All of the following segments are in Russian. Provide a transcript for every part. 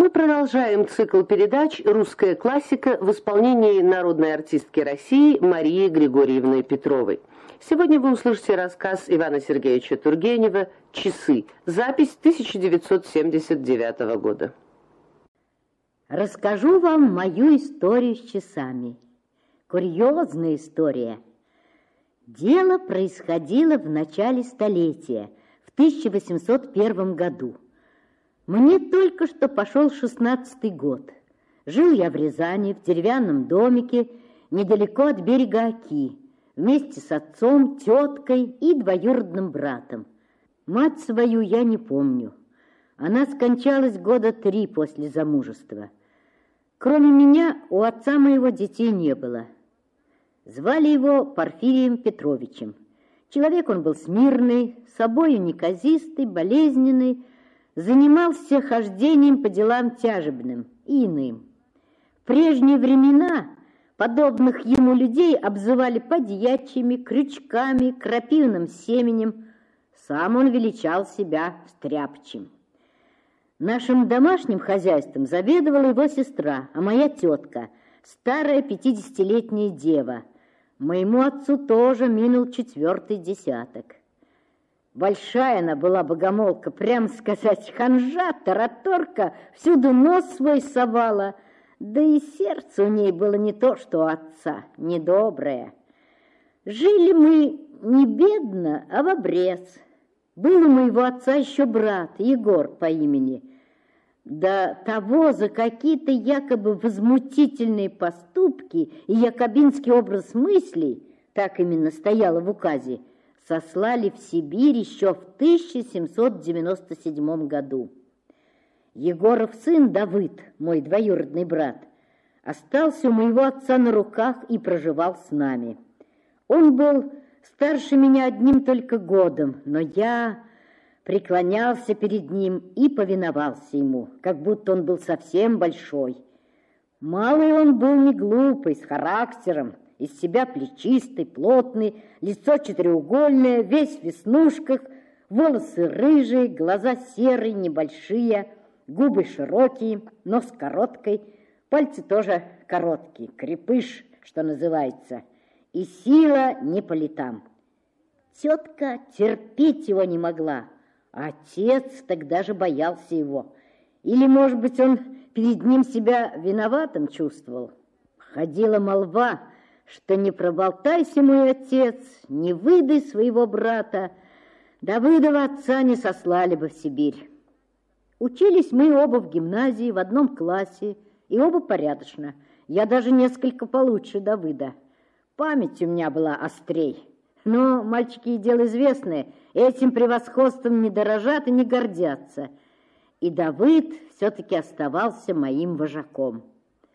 Мы продолжаем цикл передач «Русская классика» в исполнении народной артистки России Марии Григорьевны Петровой. Сегодня вы услышите рассказ Ивана Сергеевича Тургенева «Часы». Запись 1979 года. Расскажу вам мою историю с часами. Курьезная история. Дело происходило в начале столетия, в 1801 году. Мне только что пошел 16-й год. Жил я в Рязани, в деревянном домике, недалеко от берега Оки, вместе с отцом, теткой и двоюродным братом. Мать свою я не помню. Она скончалась года 3 после замужества. Кроме меня у отца моего детей не было. Звали его Порфирием Петровичем. Человек он был смирный, собою неказистый, болезненный, занимался хождением по делам тяжебным и иным. В прежние времена подобных ему людей обзывали подьячими, крючками, крапивным семенем. Сам он величал себя стряпчим. Нашим домашним хозяйством заведовала его сестра, а моя тетка, старая 50-летняя дева. Моему отцу тоже минул 4-й десяток. Большая она была богомолка, прям сказать, ханжа, тараторка, всюду нос свой совала, да и сердце у ней было не то, что у отца, недоброе. Жили мы не бедно, а в обрез. Был у моего отца еще брат, Егор по имени. До того за какие-то якобы возмутительные поступки и якобинский образ мыслей, так именно стояло в указе, сослали в Сибирь еще в 1797 году. Егоров сын Давыд, мой двоюродный брат, остался у моего отца на руках и проживал с нами. Он был старше меня одним только годом, но я преклонялся перед ним и повиновался ему, как будто он был совсем большой. Малый он был не глупый, с характером, из себя плечистый, плотный, лицо четыреугольное, весь в веснушках, волосы рыжие, глаза серые, небольшие, губы широкие, нос короткий, пальцы тоже короткие, крепыш, что называется, и сила не по летам. Тетка терпеть его не могла, а отец тогда же боялся его. Или, может быть, он перед ним себя виноватым чувствовал. Ходила молва, что не проболтайся, мой отец, не выдай своего брата, Давыдова отца не сослали бы в Сибирь. Учились мы оба в гимназии, в одном классе, и оба порядочно. Я даже несколько получше Давыда. Память у меня была острей. Но мальчики и дело известное, этим превосходством не дорожат и не гордятся. И Давыд все-таки оставался моим вожаком.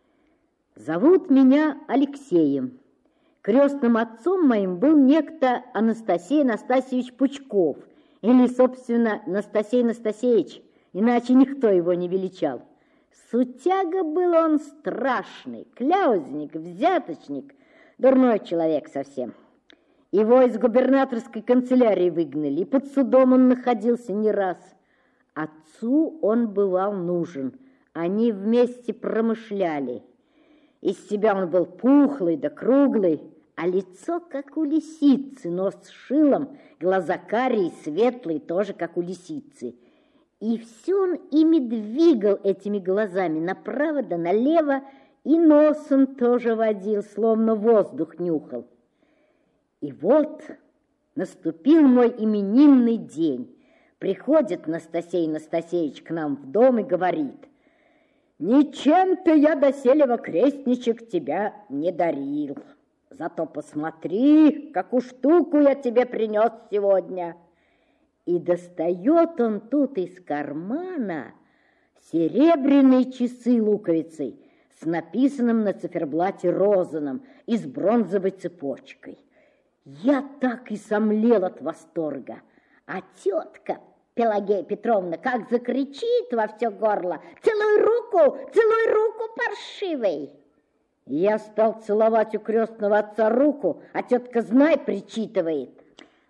Зовут меня Алексеем. Крестным отцом моим был некто Анастасий Анастасьевич Пучков, или, собственно, Настасей Настасеевич, иначе никто его не величал. Сутяга был он страшный, кляузник, взяточник, дурной человек совсем. Его из губернаторской канцелярии выгнали, и под судом он находился не раз. Отцу он бывал нужен, они вместе промышляли. Из себя он был пухлый да круглый, а лицо как у лисицы, нос с шилом, глаза карие, светлые, тоже как у лисицы. И все он ими двигал, этими глазами, направо да налево, и носом тоже водил, словно воздух нюхал. И вот наступил мой именинный день. Приходит Настасей Настасеевич к нам в дом и говорит: «Ничем-то я доселе во крестничек тебя не дарил. Зато посмотри, какую штуку я тебе принес сегодня». И достает он тут из кармана серебряные часы луковицей с написанным на циферблате Розаном и с бронзовой цепочкой. Я так и сомлел от восторга. А тетка Пелагея Петровна как закричит во все горло: целуй руку, паршивый!» Я стал целовать у крестного отца руку, а тетка, знай, причитывает: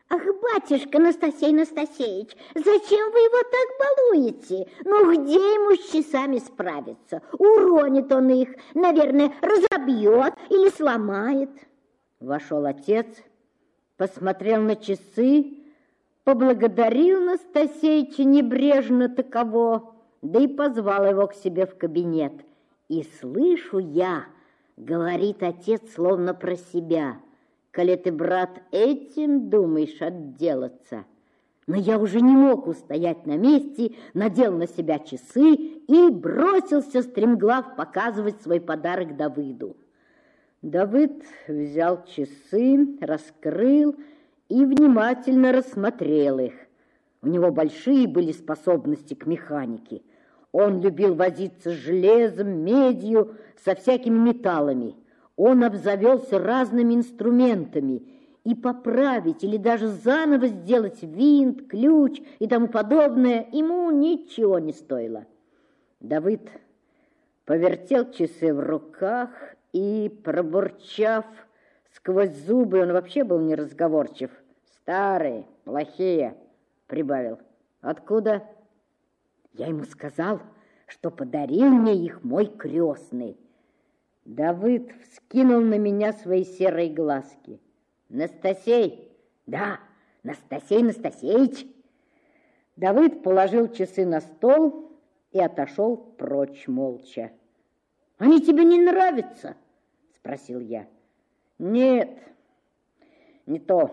Ах, батюшка Настасей Настасеевич, зачем вы его так балуете? Ну, где ему с часами справиться? Уронит он их, наверное, разобьет или сломает. Вошел отец, посмотрел на часы, поблагодарил Настасеича небрежно таково, да и позвал его к себе в кабинет. И слышу я, говорит отец словно про себя: коли ты, брат, этим думаешь отделаться. Но я уже не мог устоять на месте, надел на себя часы и бросился стремглав показывать свой подарок Давыду. Давыд взял часы, раскрыл и внимательно рассмотрел их. У него большие были способности к механике. Он любил возиться с железом, медью, со всякими металлами. Он обзавелся разными инструментами, и поправить или даже заново сделать винт, ключ и тому подобное ему ничего не стоило. Давыд повертел часы в руках и, пробурчав сквозь зубы, он вообще был неразговорчив: «Старые, плохие», прибавил. «Откуда?» Я ему сказал, что подарил мне их мой крестный. Давыд вскинул на меня свои серые глазки. «Настасей!» «Да, Настасей Настасеич!» Давыд положил часы на стол и отошел прочь молча. «Они тебе не нравятся?» — спросил я. «Нет, не то.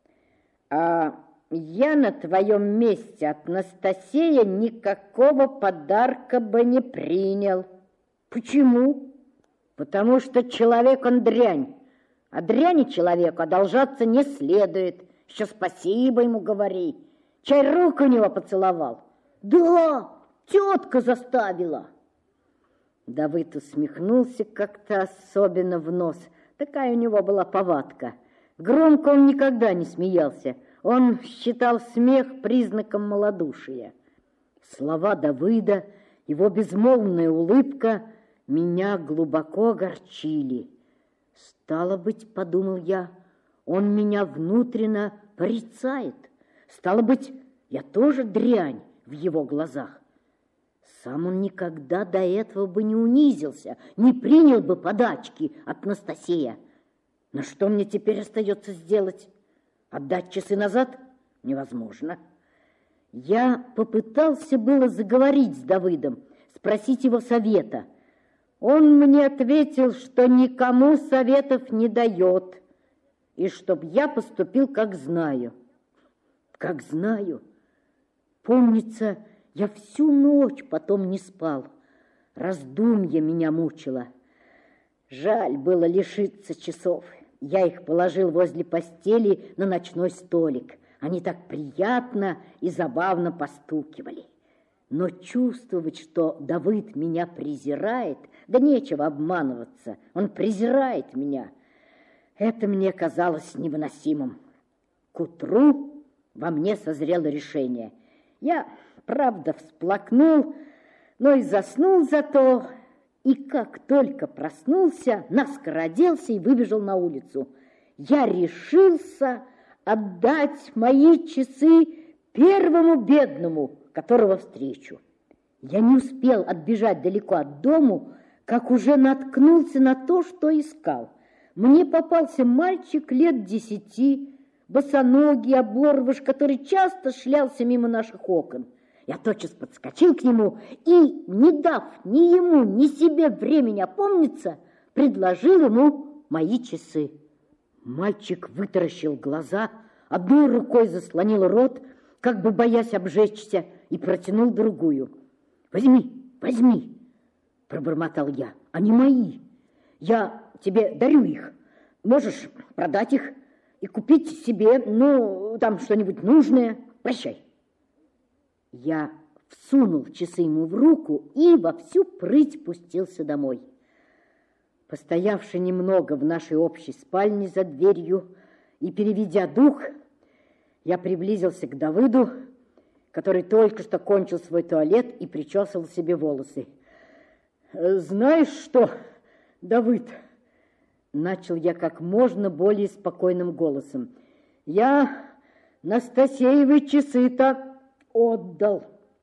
А я на твоем месте от Настасея никакого подарка бы не принял». «Почему?» «Потому что человек он дрянь, а дряни человеку одолжаться не следует. Еще спасибо ему говори. Чай руку у него поцеловал». «Да, тетка заставила». Давыд усмехнулся как-то особенно в нос. Такая у него была повадка. Громко он никогда не смеялся. Он считал смех признаком малодушия. Слова Давыда, его безмолвная улыбка меня глубоко огорчили. Стало быть, подумал я, он меня внутренно порицает. Стало быть, я тоже дрянь в его глазах. Сам он никогда до этого бы не унизился, не принял бы подачки от Настасея. Но что мне теперь остается сделать? Отдать часы назад? Невозможно. Я попытался было заговорить с Давыдом, спросить его совета. Он мне ответил, что никому советов не дает, и чтоб я поступил, как знаю. Как знаю. Помнится, я всю ночь потом не спал. Раздумье меня мучило. Жаль было лишиться часов. Я их положил возле постели на ночной столик. Они так приятно и забавно постукивали. Но чувствовать, что Давыд меня презирает, да нечего обманываться, он презирает меня, это мне казалось невыносимым. К утру во мне созрело решение. Я, правда, всплакнул, но и заснул зато, и как только проснулся, наскоро оделся и выбежал на улицу. Я решился отдать мои часы первому бедному, которого встречу. Я не успел отбежать далеко от дому, как уже наткнулся на то, что искал. Мне попался мальчик лет 10, босоногий, оборвыш, который часто шлялся мимо наших окон. Я тотчас подскочил к нему и, не дав ни ему, ни себе времени опомниться, предложил ему мои часы. Мальчик вытаращил глаза, одной рукой заслонил рот, как бы боясь обжечься, и протянул другую. «Возьми, возьми!» — пробормотал я. «Они мои. Я тебе дарю их. Можешь продать их и купить себе, ну, там что-нибудь нужное. Прощай». Я всунул часы ему в руку и во всю прыть пустился домой. Постоявши немного в нашей общей спальне за дверью и переведя дух, я приблизился к Давыду, который только что кончил свой туалет и причесывал себе волосы. «Знаешь что, Давыд?» — начал я как можно более спокойным голосом. «Я Настасеевы часы-то отдал.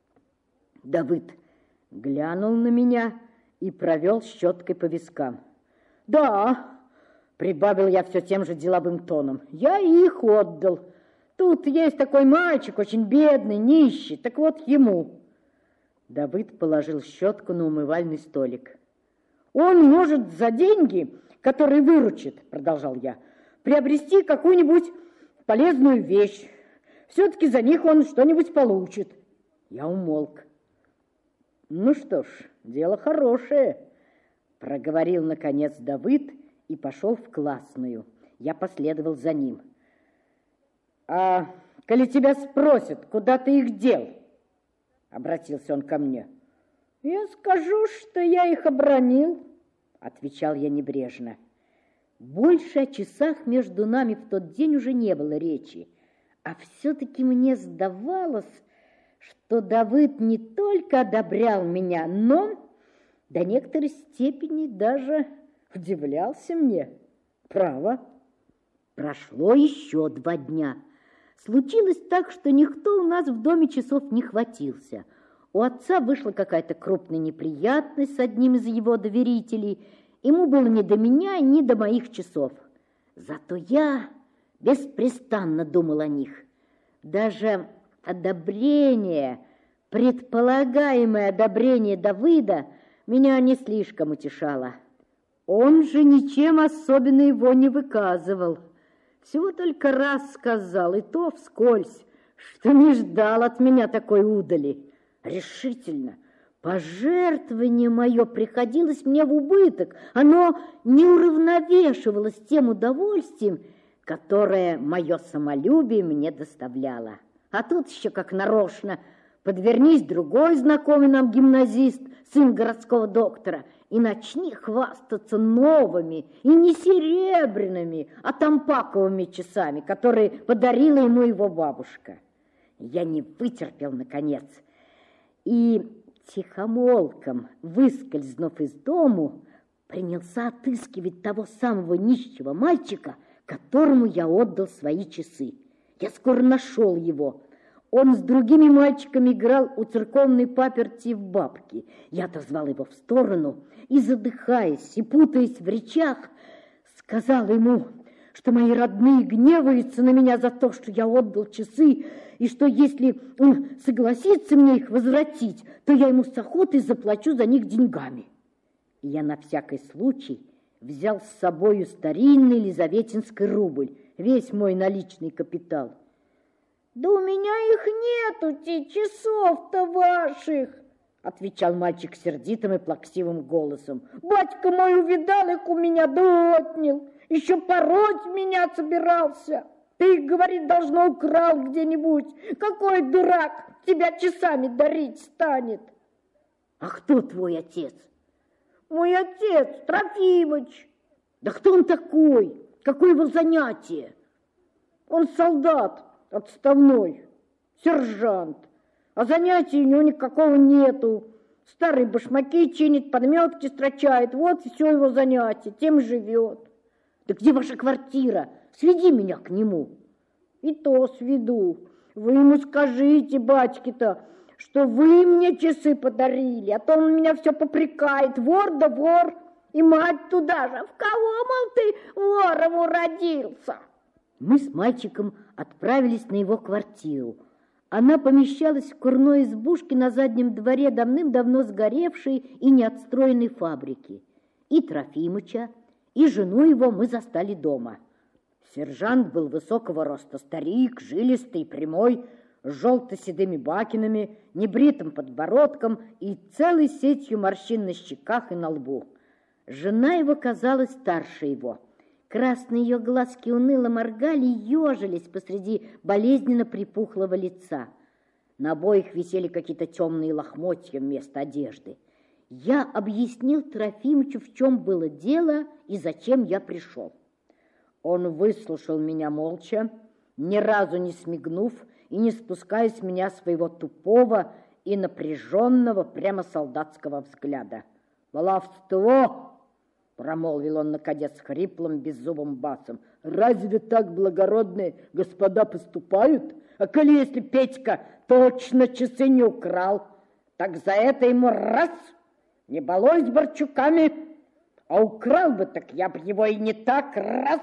Давыд глянул на меня и провел щеткой по вискам. Да, прибавил я все тем же деловым тоном, я их отдал. Тут есть такой мальчик, очень бедный, нищий, так вот ему. Давыд положил щетку на умывальный столик. Он может за деньги, которые выручит, продолжал я, приобрести какую-нибудь полезную вещь. Все-таки за них он что-нибудь получит. Я умолк. Ну что ж, дело хорошее, проговорил наконец Давыд и пошел в классную. Я последовал за ним. А коли тебя спросят, куда ты их дел, обратился он ко мне. Я скажу, что я их обронил, отвечал я небрежно. Больше о часах между нами в тот день уже не было речи, а все-таки мне сдавалось, что Давыд не только одобрял меня, но до некоторой степени даже удивлялся мне. Право. Прошло еще 2 дня. Случилось так, что никто у нас в доме часов не хватился. У отца вышла какая-то крупная неприятность с одним из его доверителей. Ему было не до меня, ни до моих часов. Зато я беспрестанно думал о них. Даже одобрение, предполагаемое одобрение Давыда меня не слишком утешало. Он же ничем особенно его не выказывал. Всего только раз сказал, и то вскользь, что не ждал от меня такой удали. Решительно, пожертвование мое приходилось мне в убыток. Оно не уравновешивалось тем удовольствием, которое мое самолюбие мне доставляло. А тут еще как нарочно подвернись другой знакомый нам гимназист, сын городского доктора, и начни хвастаться новыми, и не серебряными, а тампаковыми часами, которые подарила ему его бабушка. Я не вытерпел, наконец, и тихомолком, выскользнув из дому, принялся отыскивать того самого нищего мальчика, которому я отдал свои часы. Я скоро нашел его. Он с другими мальчиками играл у церковной паперти в бабки. Я отозвал его в сторону и, задыхаясь и путаясь в речах, сказал ему, что мои родные гневаются на меня за то, что я отдал часы, и что если он согласится мне их возвратить, то я ему с охотой заплачу за них деньгами. И я на всякий случай взял с собою старинный елизаветинский рубль, весь мой наличный капитал. «Да у меня их нету, те часов-то ваших!» — отвечал мальчик сердитым и плаксивым голосом. «Батька мой увидал их у меня, да отнял. Еще пороть меня собирался. Ты их, говорит, должно украл где-нибудь. Какой дурак тебя часами дарить станет!» «А кто твой отец?» «Мой отец, Трофимыч». «Да кто он такой? Какое его занятие?» «Он солдат отставной, сержант, а занятий у него никакого нету. Старые башмаки чинит, подметки строчает, вот все его занятие, тем живет». «Да где ваша квартира? Сведи меня к нему». «И то сведу. Вы ему скажите, батьки-то, что вы мне часы подарили, а то он меня все попрекает, вор да вор, и мать туда же. В кого, мол, ты вором уродился?» Мы с мальчиком отправились на его квартиру. Она помещалась в курной избушке на заднем дворе давным-давно сгоревшей и неотстроенной фабрики. И Трофимыча, и жену его мы застали дома. Сержант был высокого роста старик, жилистый, прямой, с желто-седыми бакинами, небритым подбородком и целой сетью морщин на щеках и на лбу. Жена его казалась старше его. Красные ее глазки уныло моргали и ежились посреди болезненно припухлого лица. На обоих висели какие-то темные лохмотья вместо одежды. Я объяснил Трофимычу, в чем было дело и зачем я пришел. Он выслушал меня молча, ни разу не смигнув и не спуская с меня своего тупого и напряженного, прямо солдатского взгляда. «Баловство!» — промолвил он, наконец, хриплым, беззубым басом. Разве так благородные господа поступают? А коли если Петька точно часы не украл, так за это ему раз, не балуй с Борчуками, а украл бы, так я бы его и не так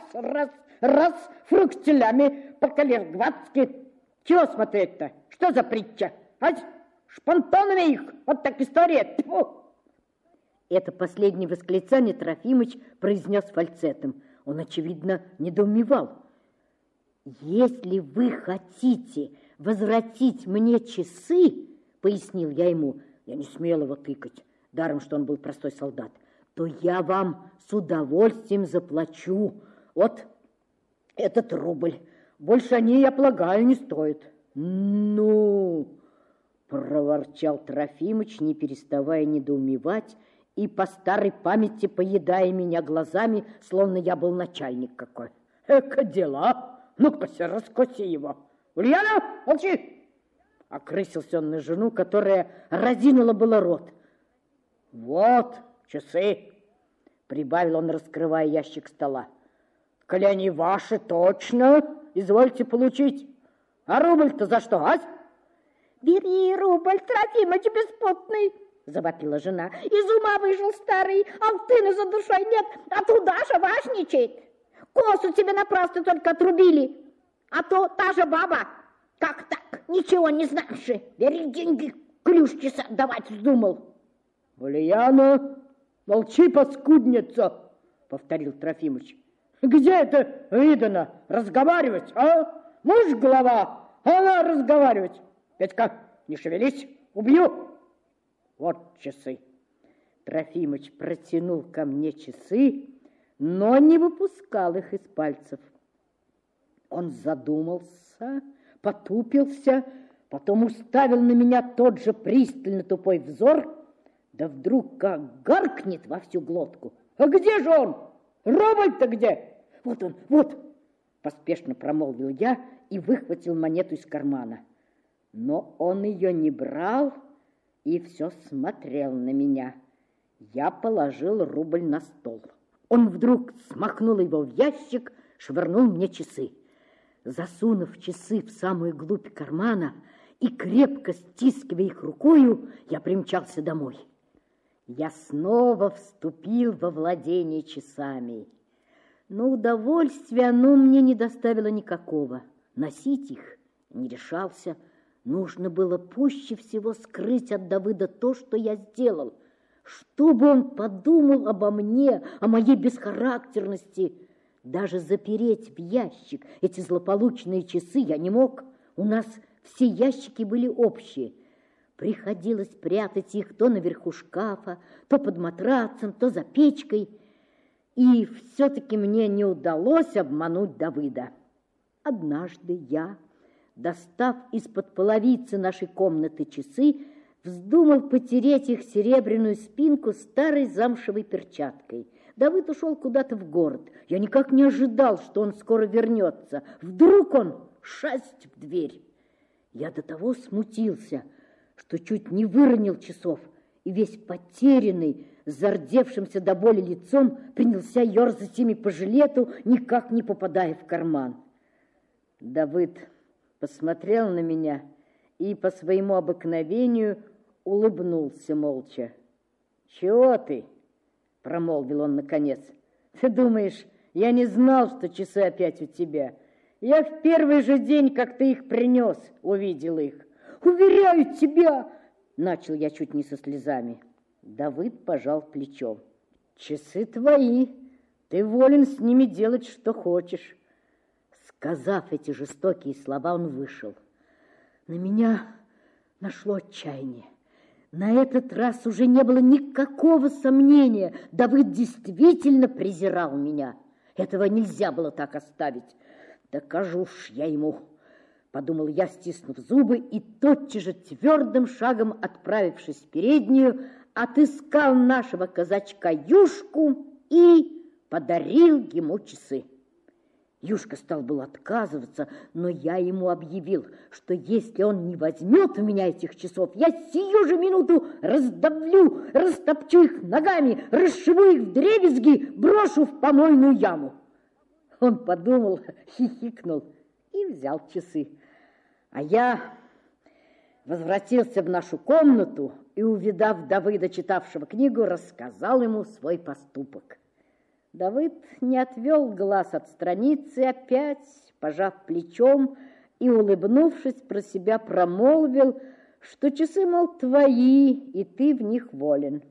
раз фруктелями по-калергватски. Чего смотреть-то? Что за притча? Ась, шпантонами их, вот так история. Тьфу! Это последнее восклицание Трофимыч произнес фальцетом. Он, очевидно, недоумевал. «Если вы хотите возвратить мне часы, — пояснил я ему, я не смел его тыкать, даром, что он был простой солдат, — то я вам с удовольствием заплачу. Вот этот рубль. Больше они, я полагаю, не стоят». «Ну, — проворчал Трофимыч, не переставая недоумевать, и по старой памяти поедая меня глазами, словно я был начальник какой. Эка дела! Ну-ка, раскоси его! Ульяна, молчи! Окрысился он на жену, которая разинула было рот. Вот часы! Прибавил он, раскрывая ящик стола. Коли они ваши, точно, извольте получить. А рубль-то за что, ась? Бери рубль, Трофимыч беспутный! Завопила жена. Из ума вышел старый, алтына за душой нет, а туда же важничает. Косу тебе напрасно только отрубили, а то та же баба. Как так, ничего не знавши, бери деньги, клюшки отдавать вздумал. Ульяна, молчи, паскудница, повторил Трофимыч. Где это видано разговаривать, а? Муж голова, она разговаривать. Петька, не шевелись, убью. Вот часы. Трофимыч протянул ко мне часы, но не выпускал их из пальцев. Он задумался, потупился, потом уставил на меня тот же пристально тупой взор, да вдруг как гаркнет во всю глотку. А где же он? Рубль-то где? Вот он, вот, поспешно промолвил я и выхватил монету из кармана. Но он ее не брал и все смотрел на меня. Я положил рубль на стол. Он вдруг смахнул его в ящик, швырнул мне часы. Засунув часы в самую глубь кармана и крепко стискивая их рукою, я примчался домой. Я снова вступил во владение часами. Но удовольствия оно мне не доставило никакого. Носить их не решался. Нужно было пуще всего скрыть от Давыда то, что я сделал. Что бы он подумал обо мне, о моей бесхарактерности? Даже запереть в ящик эти злополучные часы я не мог. У нас все ящики были общие. Приходилось прятать их то наверху шкафа, то под матрацем, то за печкой. И все-таки мне не удалось обмануть Давыда. Однажды я, достав из-под половицы нашей комнаты часы, вздумал потереть их серебряную спинку старой замшевой перчаткой. Давыд ушел куда-то в город. Я никак не ожидал, что он скоро вернется. Вдруг он шасть в дверь. Я до того смутился, что чуть не выронил часов, и весь потерянный, зардевшимся до боли лицом, принялся ерзать ими по жилету, никак не попадая в карман. Давыд посмотрел на меня и по своему обыкновению улыбнулся молча. «Чего ты?» — промолвил он наконец. «Ты думаешь, я не знал, что часы опять у тебя? Я в первый же день, как ты их принес, увидел их. Уверяю тебя!» — начал я чуть не со слезами. Давыд пожал плечом. «Часы твои, ты волен с ними делать, что хочешь». Сказав эти жестокие слова, он вышел. На меня нашло отчаяние. На этот раз уже не было никакого сомнения. Давыд действительно презирал меня. Этого нельзя было так оставить. Докажу ж я ему, подумал я, стиснув зубы, и тотчас же твердым шагом, отправившись в переднюю, отыскал нашего казачка Юшку и подарил ему часы. Юшка стал был отказываться, но я ему объявил, что если он не возьмет у меня этих часов, я сию же минуту раздавлю, растопчу их ногами, расшибу их вдребезги, брошу в помойную яму. Он подумал, хихикнул и взял часы. А я возвратился в нашу комнату и, увидав Давыда, читавшего книгу, рассказал ему свой поступок. Давыд не отвел глаз от страницы, опять, пожав плечом и, улыбнувшись, про себя промолвил, что часы, мол, твои, и ты в них волен.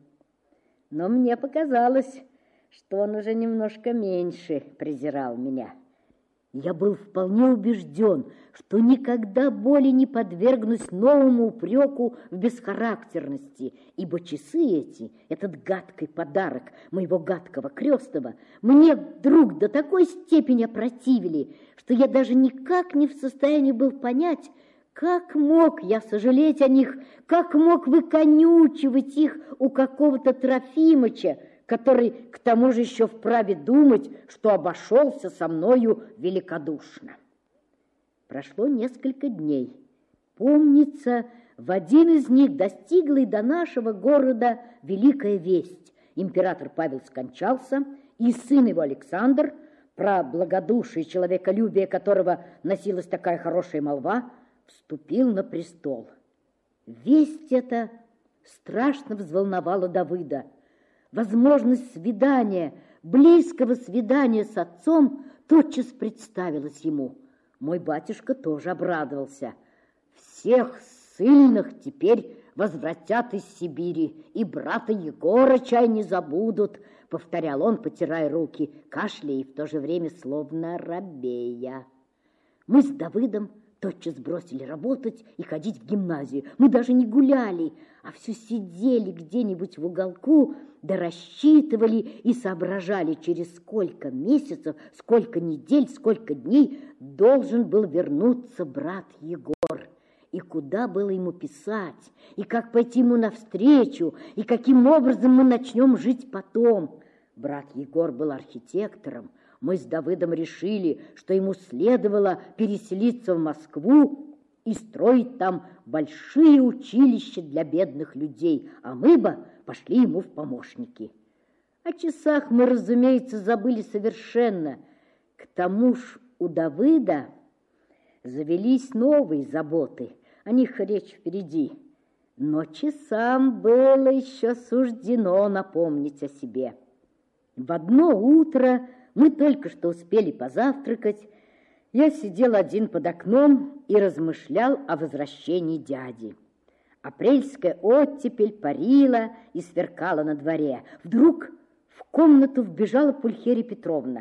Но мне показалось, что он уже немножко меньше презирал меня. Я был вполне убежден, что никогда более не подвергнусь новому упреку в бесхарактерности, ибо часы эти, этот гадкий подарок моего гадкого крестного, мне вдруг до такой степени опротивили, что я даже никак не в состоянии был понять, как мог я сожалеть о них, как мог выконючивать их у какого-то Трофимыча, который к тому же еще вправе думать, что обошелся со мною великодушно. Прошло несколько дней. Помнится, в один из них достигла и до нашего города великая весть. Император Павел скончался, и сын его Александр, про благодушие и человеколюбие которого носилась такая хорошая молва, вступил на престол. Весть эта страшно взволновала Давыда. Возможность свидания, близкого свидания с отцом тотчас представилась ему. Мой батюшка тоже обрадовался. Всех ссыльных теперь возвратят из Сибири, и брата Егора чай не забудут, повторял он, потирая руки, кашляя и в то же время словно робея. Мы с Давыдом тотчас бросили работать и ходить в гимназию. Мы даже не гуляли, а все сидели где-нибудь в уголку, да рассчитывали и соображали, через сколько месяцев, сколько недель, сколько дней должен был вернуться брат Егор. И куда было ему писать, и как пойти ему навстречу, и каким образом мы начнем жить потом. Брат Егор был архитектором. Мы с Давыдом решили, что ему следовало переселиться в Москву и строить там большие училища для бедных людей, а мы бы пошли ему в помощники. О часах мы, разумеется, забыли совершенно. К тому ж у Давыда завелись новые заботы, о них речь впереди. Но часам было еще суждено напомнить о себе. В одно утро мы только что успели позавтракать. Я сидел один под окном и размышлял о возвращении дяди. Апрельская оттепель парила и сверкала на дворе. Вдруг в комнату вбежала Пульхерия Петровна.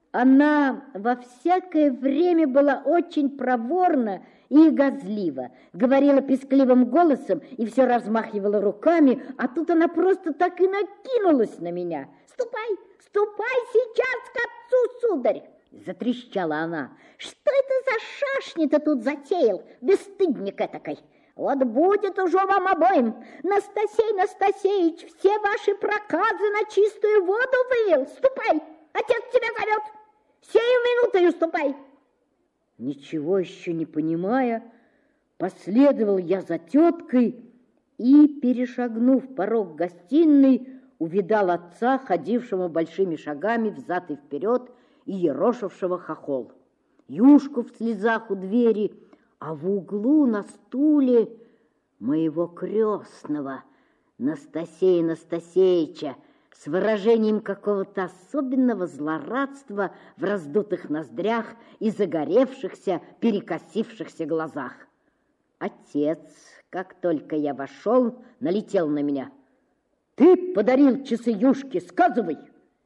Она во всякое время была очень проворна и газлива, говорила пескливым голосом и все размахивала руками, а тут она просто так и накинулась на меня. «Ступай, ступай сейчас к отцу, сударь!» Затрещала она. «Что это за шашни-то тут затеял, бесстыдник этакой? Вот будет уже вам обоим. Настасей Настасеич все ваши проказы на чистую воду вывел. Ступай, отец тебя зовет. Сею минутою ступай!» Ничего еще не понимая, последовал я за теткой и, перешагнув порог гостиной, увидал отца, ходившего большими шагами взад и вперед и ерошившего хохол. Юшку в слезах у двери, а в углу на стуле моего крестного Настасея Настасеича с выражением какого-то особенного злорадства в раздутых ноздрях и загоревшихся, перекосившихся глазах. Отец, как только я вошел, налетел на меня. «Ты подарил часы Юшке, сказывай!»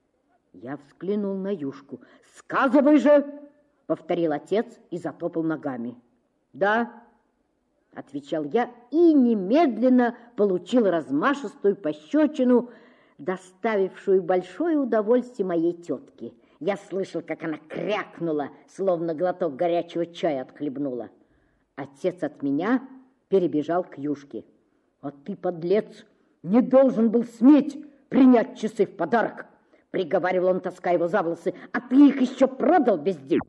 Я взглянул на Юшку. «Сказывай же!» — повторил отец и затопал ногами. «Да», — отвечал я и немедленно получил размашистую пощечину, доставившую большое удовольствие моей тетке. Я слышал, как она крякнула, словно глоток горячего чая отхлебнула. Отец от меня перебежал к Юшке. «А ты, подлец, не должен был сметь принять часы в подарок. приговаривал он, таская его за волосы, а ты их еще продал без дела.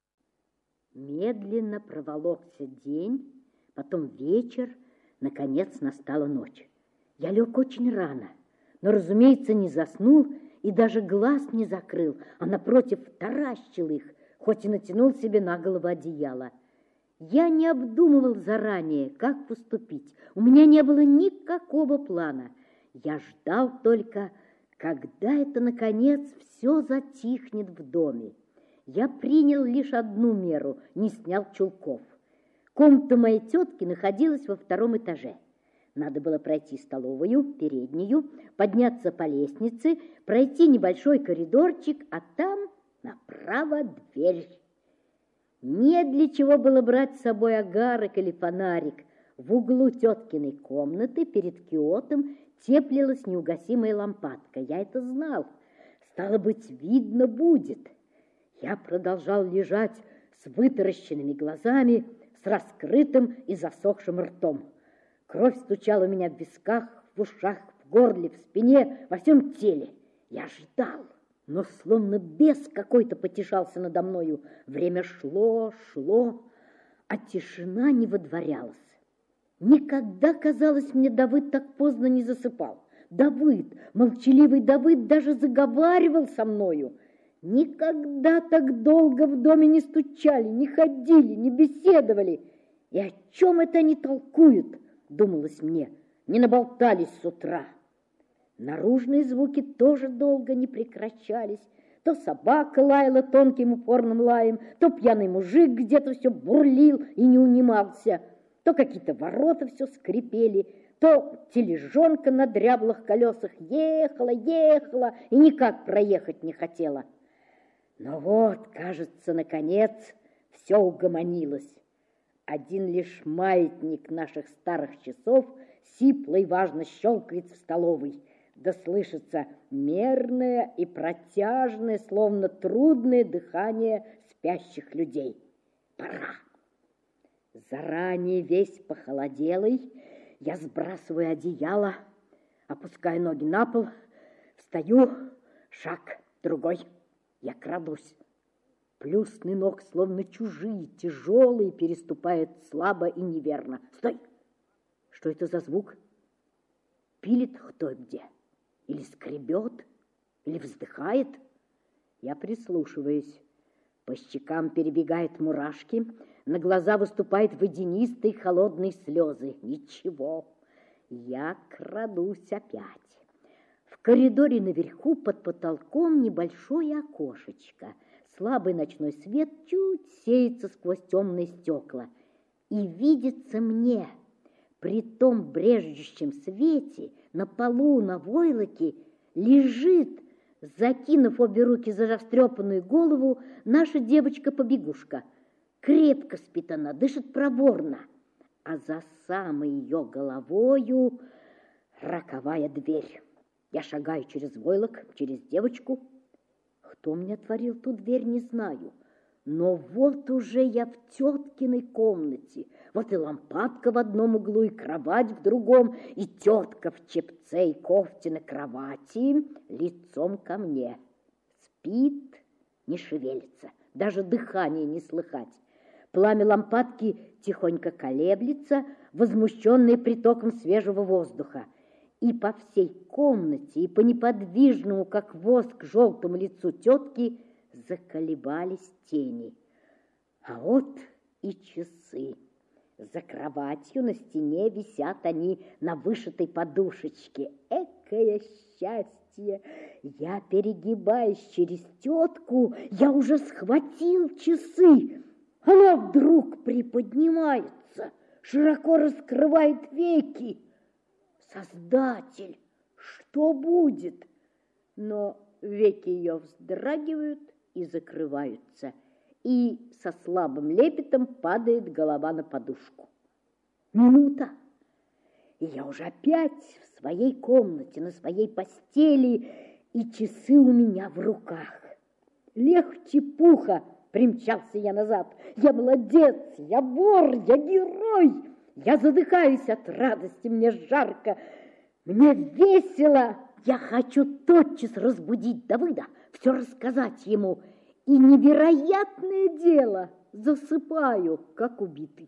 Медленно проволокся день, потом вечер, наконец настала ночь. Я лег очень рано, но, разумеется, не заснул и даже глаз не закрыл, а напротив таращил их, хоть и натянул себе на голову одеяло. Я не обдумывал заранее, как поступить. У меня не было никакого плана. Я ждал только, когда это, наконец, все затихнет в доме. Я принял лишь одну меру – не снял чулков. Комната моей тетки находилась во 2-м этаже. Надо было пройти столовую, переднюю, подняться по лестнице, пройти небольшой коридорчик, а там направо дверь. Не для чего было брать с собой агарок или фонарик. В углу теткиной комнаты перед киотом теплилась неугасимая лампадка. Я это знал. Стало быть, видно будет. Я продолжал лежать с вытаращенными глазами, с раскрытым и засохшим ртом. Кровь стучала у меня в висках, в ушах, в горле, в спине, во всем теле. Я ждал, но словно бес какой-то потешался надо мною. Время шло, а тишина не водворялась. Никогда, казалось мне, Давыд так поздно не засыпал. Давыд, молчаливый Давыд, даже заговаривал со мною. Никогда так долго в доме не стучали, не ходили, не беседовали. И о чем это они толкуют, думалось мне, не наболтались с утра. Наружные звуки тоже долго не прекращались. То собака лаяла тонким упорным лаем, то пьяный мужик где-то все бурлил и не унимался, то какие-то ворота все скрипели, то тележонка на дряблых колесах ехала и никак проехать не хотела. Но вот, кажется, наконец все угомонилось. Один лишь маятник наших старых часов сипло и важно щелкает в столовой, да слышится мерное и протяжное, словно трудное дыхание спящих людей. Пора. Заранее весь похолоделый, я сбрасываю одеяло, опускаю ноги на пол, встаю, шаг, другой. Я крадусь. Плюсны ног, словно чужие, тяжелые, переступает слабо и неверно. Стой! Что это за звук? Пилит кто где? Или скребет? Или вздыхает? Я прислушиваюсь. По щекам перебегают мурашки, на глаза выступают водянистые холодные слезы. Ничего, я крадусь опять. В коридоре наверху под потолком небольшое окошечко. Слабый ночной свет чуть сеется сквозь темные стекла. И видится мне, при том брежущем свете, на полу на войлоке лежит, закинув обе руки за растрепанную голову, наша девочка-побегушка. Крепко спит она, дышит проворно, а за самой ее головою роковая дверь. Я шагаю через войлок, через девочку. Кто мне отворил ту дверь, не знаю. Но вот уже я в теткиной комнате. Вот и лампадка в одном углу, и кровать в другом, и тетка в чепце и кофте на кровати лицом ко мне. Спит, не шевелится, даже дыхания не слыхать. Пламя лампадки тихонько колеблется, возмущенное притоком свежего воздуха. И по всей комнате, и по неподвижному, как воск, желтому лицу тетки заколебались тени. А вот и часы. За кроватью на стене висят они на вышитой подушечке. Экое счастье! Я перегибаюсь через тетку, я уже схватил часы. Она вдруг приподнимается, широко раскрывает веки. Создатель, что будет? Но веки ее вздрагивают и закрываются, и со слабым лепетом падает голова на подушку. Минута, и я уже опять в своей комнате, на своей постели, и часы у меня в руках. Легче пуха примчался я назад. Я молодец, я вор, я герой. Я задыхаюсь от радости, мне жарко, мне весело. Я хочу тотчас разбудить Давыда, все рассказать ему. И невероятное дело, засыпаю, как убитый.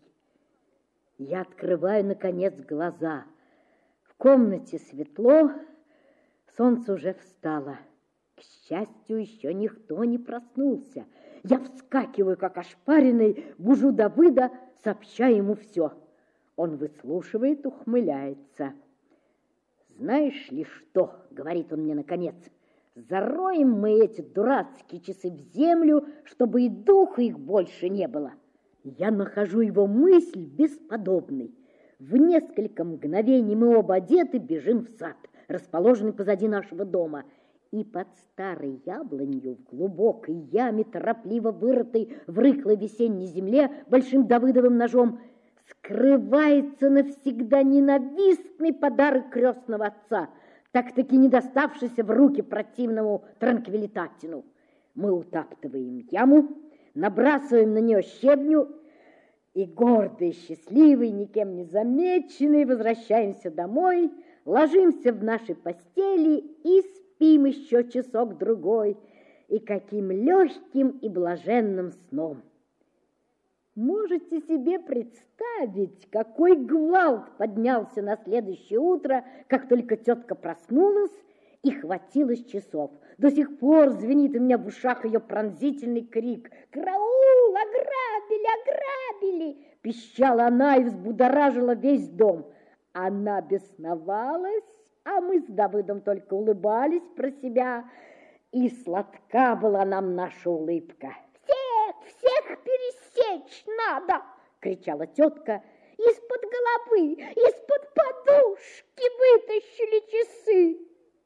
Я открываю, наконец, глаза. В комнате светло, солнце уже встало. К счастью, еще никто не проснулся. Я вскакиваю, как ошпаренный, бужу Давыда, сообщаю ему все. Он выслушивает, ухмыляется. «Знаешь ли что?» — говорит он мне наконец. «Зароем мы эти дурацкие часы в землю, чтобы и духа их больше не было». Я нахожу его мысль бесподобной. В несколько мгновений мы оба одеты, бежим в сад, расположенный позади нашего дома. И под старой яблонью в глубокой яме, торопливо вырытой в рыхлой весенней земле большим давыдовым ножом, скрывается навсегда ненавистный подарок крестного отца, так-таки не доставшийся в руки противному транквилитатину. Мы утаптываем яму, набрасываем на нее щебню и, гордые, счастливые, никем не замеченные, возвращаемся домой, ложимся в нашей постели и спим еще часок-другой, и каким легким и блаженным сном. Можете себе представить, какой гвалт поднялся на следующее утро, как только тетка проснулась и хватилась часов. До сих пор звенит у меня в ушах ее пронзительный крик: «Караул! Ограбили! Ограбили!» Пищала она и взбудоражила весь дом. Она бесновалась, а мы с Давыдом только улыбались про себя, и сладка была нам наша улыбка. «Всех пересечь надо!» — кричала тетка. «Из-под головы, из-под подушки вытащили часы!»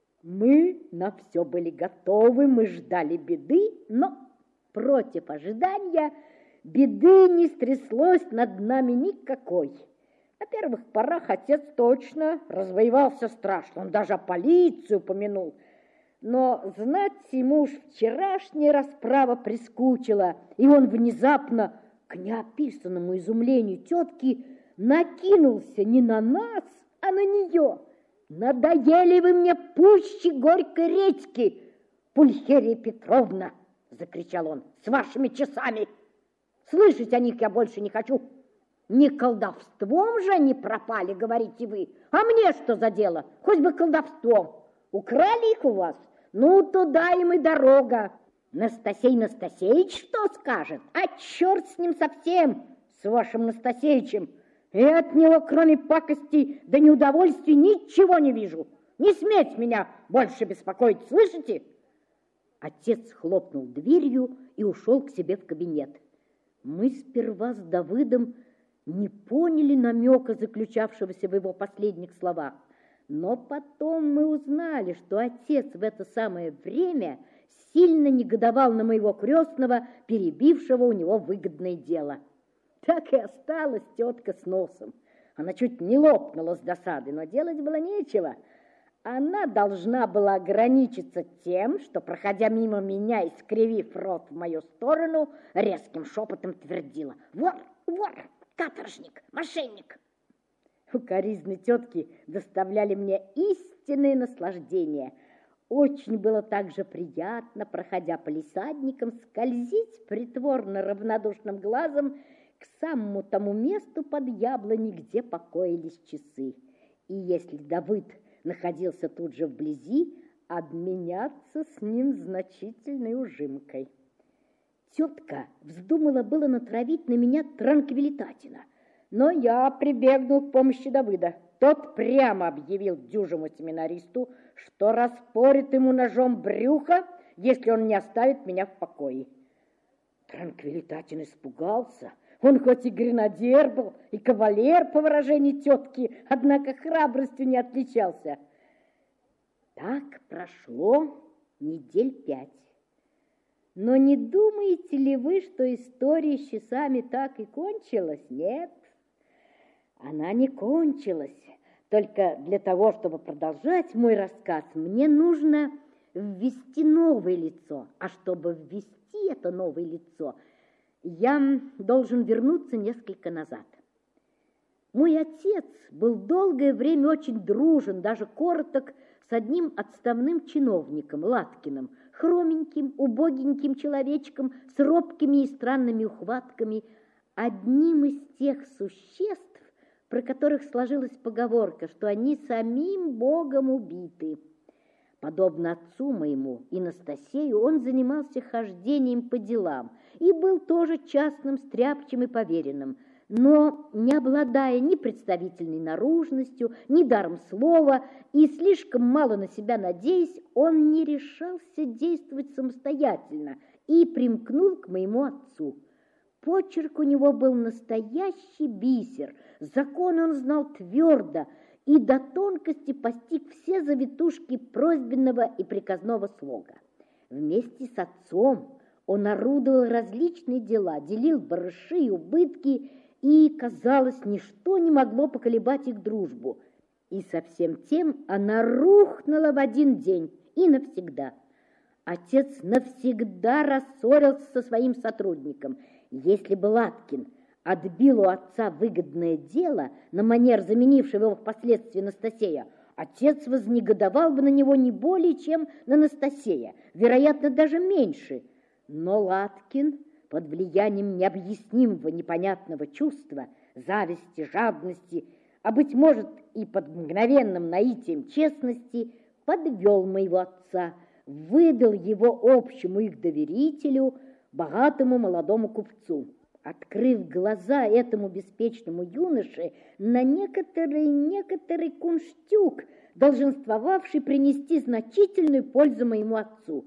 Мы на все были готовы, мы ждали беды, но против ожидания беды не стряслось над нами никакой. На первых порах отец точно развоевался страшно, он даже полицию упомянул. Но, знать ему уж вчерашняя расправа прискучила, и он внезапно, к неописанному изумлению тетки, накинулся не на нас, а на нее. «Надоели вы мне пуще горькой редьки, Пульхерия Петровна!» — закричал он. «С вашими часами! Слышать о них я больше не хочу! Не колдовством же они пропали, говорите вы, а мне что за дело? Хоть бы колдовством! Украли их у вас? Ну, туда им и дорога! Настасей Настасеич что скажет? А черт с ним совсем, с вашим Настасеичем! И от него, кроме пакости да неудовольствий, ничего не вижу. Не сметь меня больше беспокоить, слышите?» Отец хлопнул дверью и ушел к себе в кабинет. Мы сперва с Давыдом не поняли намека, заключавшегося в его последних словах. Но потом мы узнали, что отец в это самое время сильно негодовал на моего крестного, перебившего у него выгодное дело. Так и осталась тетка с носом. Она чуть не лопнула с досады, но делать было нечего. Она должна была ограничиться тем, что, проходя мимо меня и скривив рот в мою сторону, резким шепотом твердила: «Вор, вор, каторжник, мошенник!» Укоризны тетки доставляли мне истинное наслаждение. Очень было также приятно, проходя по лисадникам, скользить притворно равнодушным глазом к самому тому месту под яблоней, где покоились часы. И если Давыд находился тут же вблизи, обменяться с ним значительной ужимкой. Тетка вздумала было натравить на меня транквилитатина, но я прибегнул к помощи Давыда. Тот прямо объявил дюжему семинаристу, что распорит ему ножом брюхо, если он не оставит меня в покое. Транквилитатин испугался. Он хоть и гренадер был, и кавалер, по выражению тетки, однако храбростью не отличался. Так прошло недель 5. Но не думаете ли вы, что история с часами так и кончилась? Нет, она не кончилась. Только для того, чтобы продолжать мой рассказ, мне нужно ввести новое лицо. А чтобы ввести это новое лицо, я должен вернуться несколько назад. Мой отец был долгое время очень дружен, даже короток, с одним отставным чиновником, Латкиным, хроменьким, убогеньким человечком с робкими и странными ухватками, одним из тех существ, про которых сложилась поговорка, что они самим Богом убиты. Подобно отцу моему и Настасею, он занимался хождением по делам и был тоже частным стряпчим и поверенным, но, не обладая ни представительной наружностью, ни даром слова и слишком мало на себя надеясь, он не решался действовать самостоятельно и примкнул к моему отцу. Почерк у него был настоящий бисер, законы он знал твердо и до тонкости постиг все завитушки просьбенного и приказного слога. Вместе с отцом он орудовал различные дела, делил барыши и убытки, и, казалось, ничто не могло поколебать их дружбу. И со всем тем она рухнула в один день и навсегда. Отец навсегда рассорился со своим сотрудником. Если бы Латкин отбил у отца выгодное дело, на манер заменившего его впоследствии Настасея, отец вознегодовал бы на него не более, чем на Настасея, вероятно, даже меньше. Но Латкин под влиянием необъяснимого непонятного чувства, зависти, жадности, а, быть может, и под мгновенным наитием честности, подвел моего отца, выдал его общему их доверителю, богатому молодому купцу, открыв глаза этому беспечному юноше на некоторый кунштюк, долженствовавший принести значительную пользу моему отцу.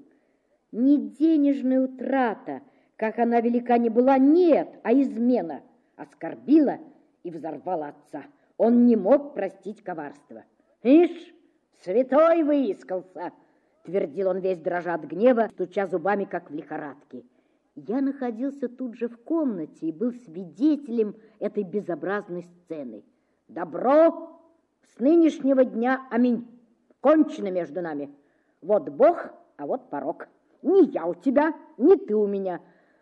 Не денежная утрата, как она велика не была, нет, а измена оскорбила и взорвала отца. Он не мог простить коварство. «Ишь, святой выискался!» — твердил он весь дрожа от гнева, стуча зубами, как в лихорадке. Я находился тут же в комнате и был свидетелем этой безобразной сцены. «Добро! С нынешнего дня аминь! Кончено между нами! Вот Бог, а вот порок! Ни я у тебя, ни ты у меня!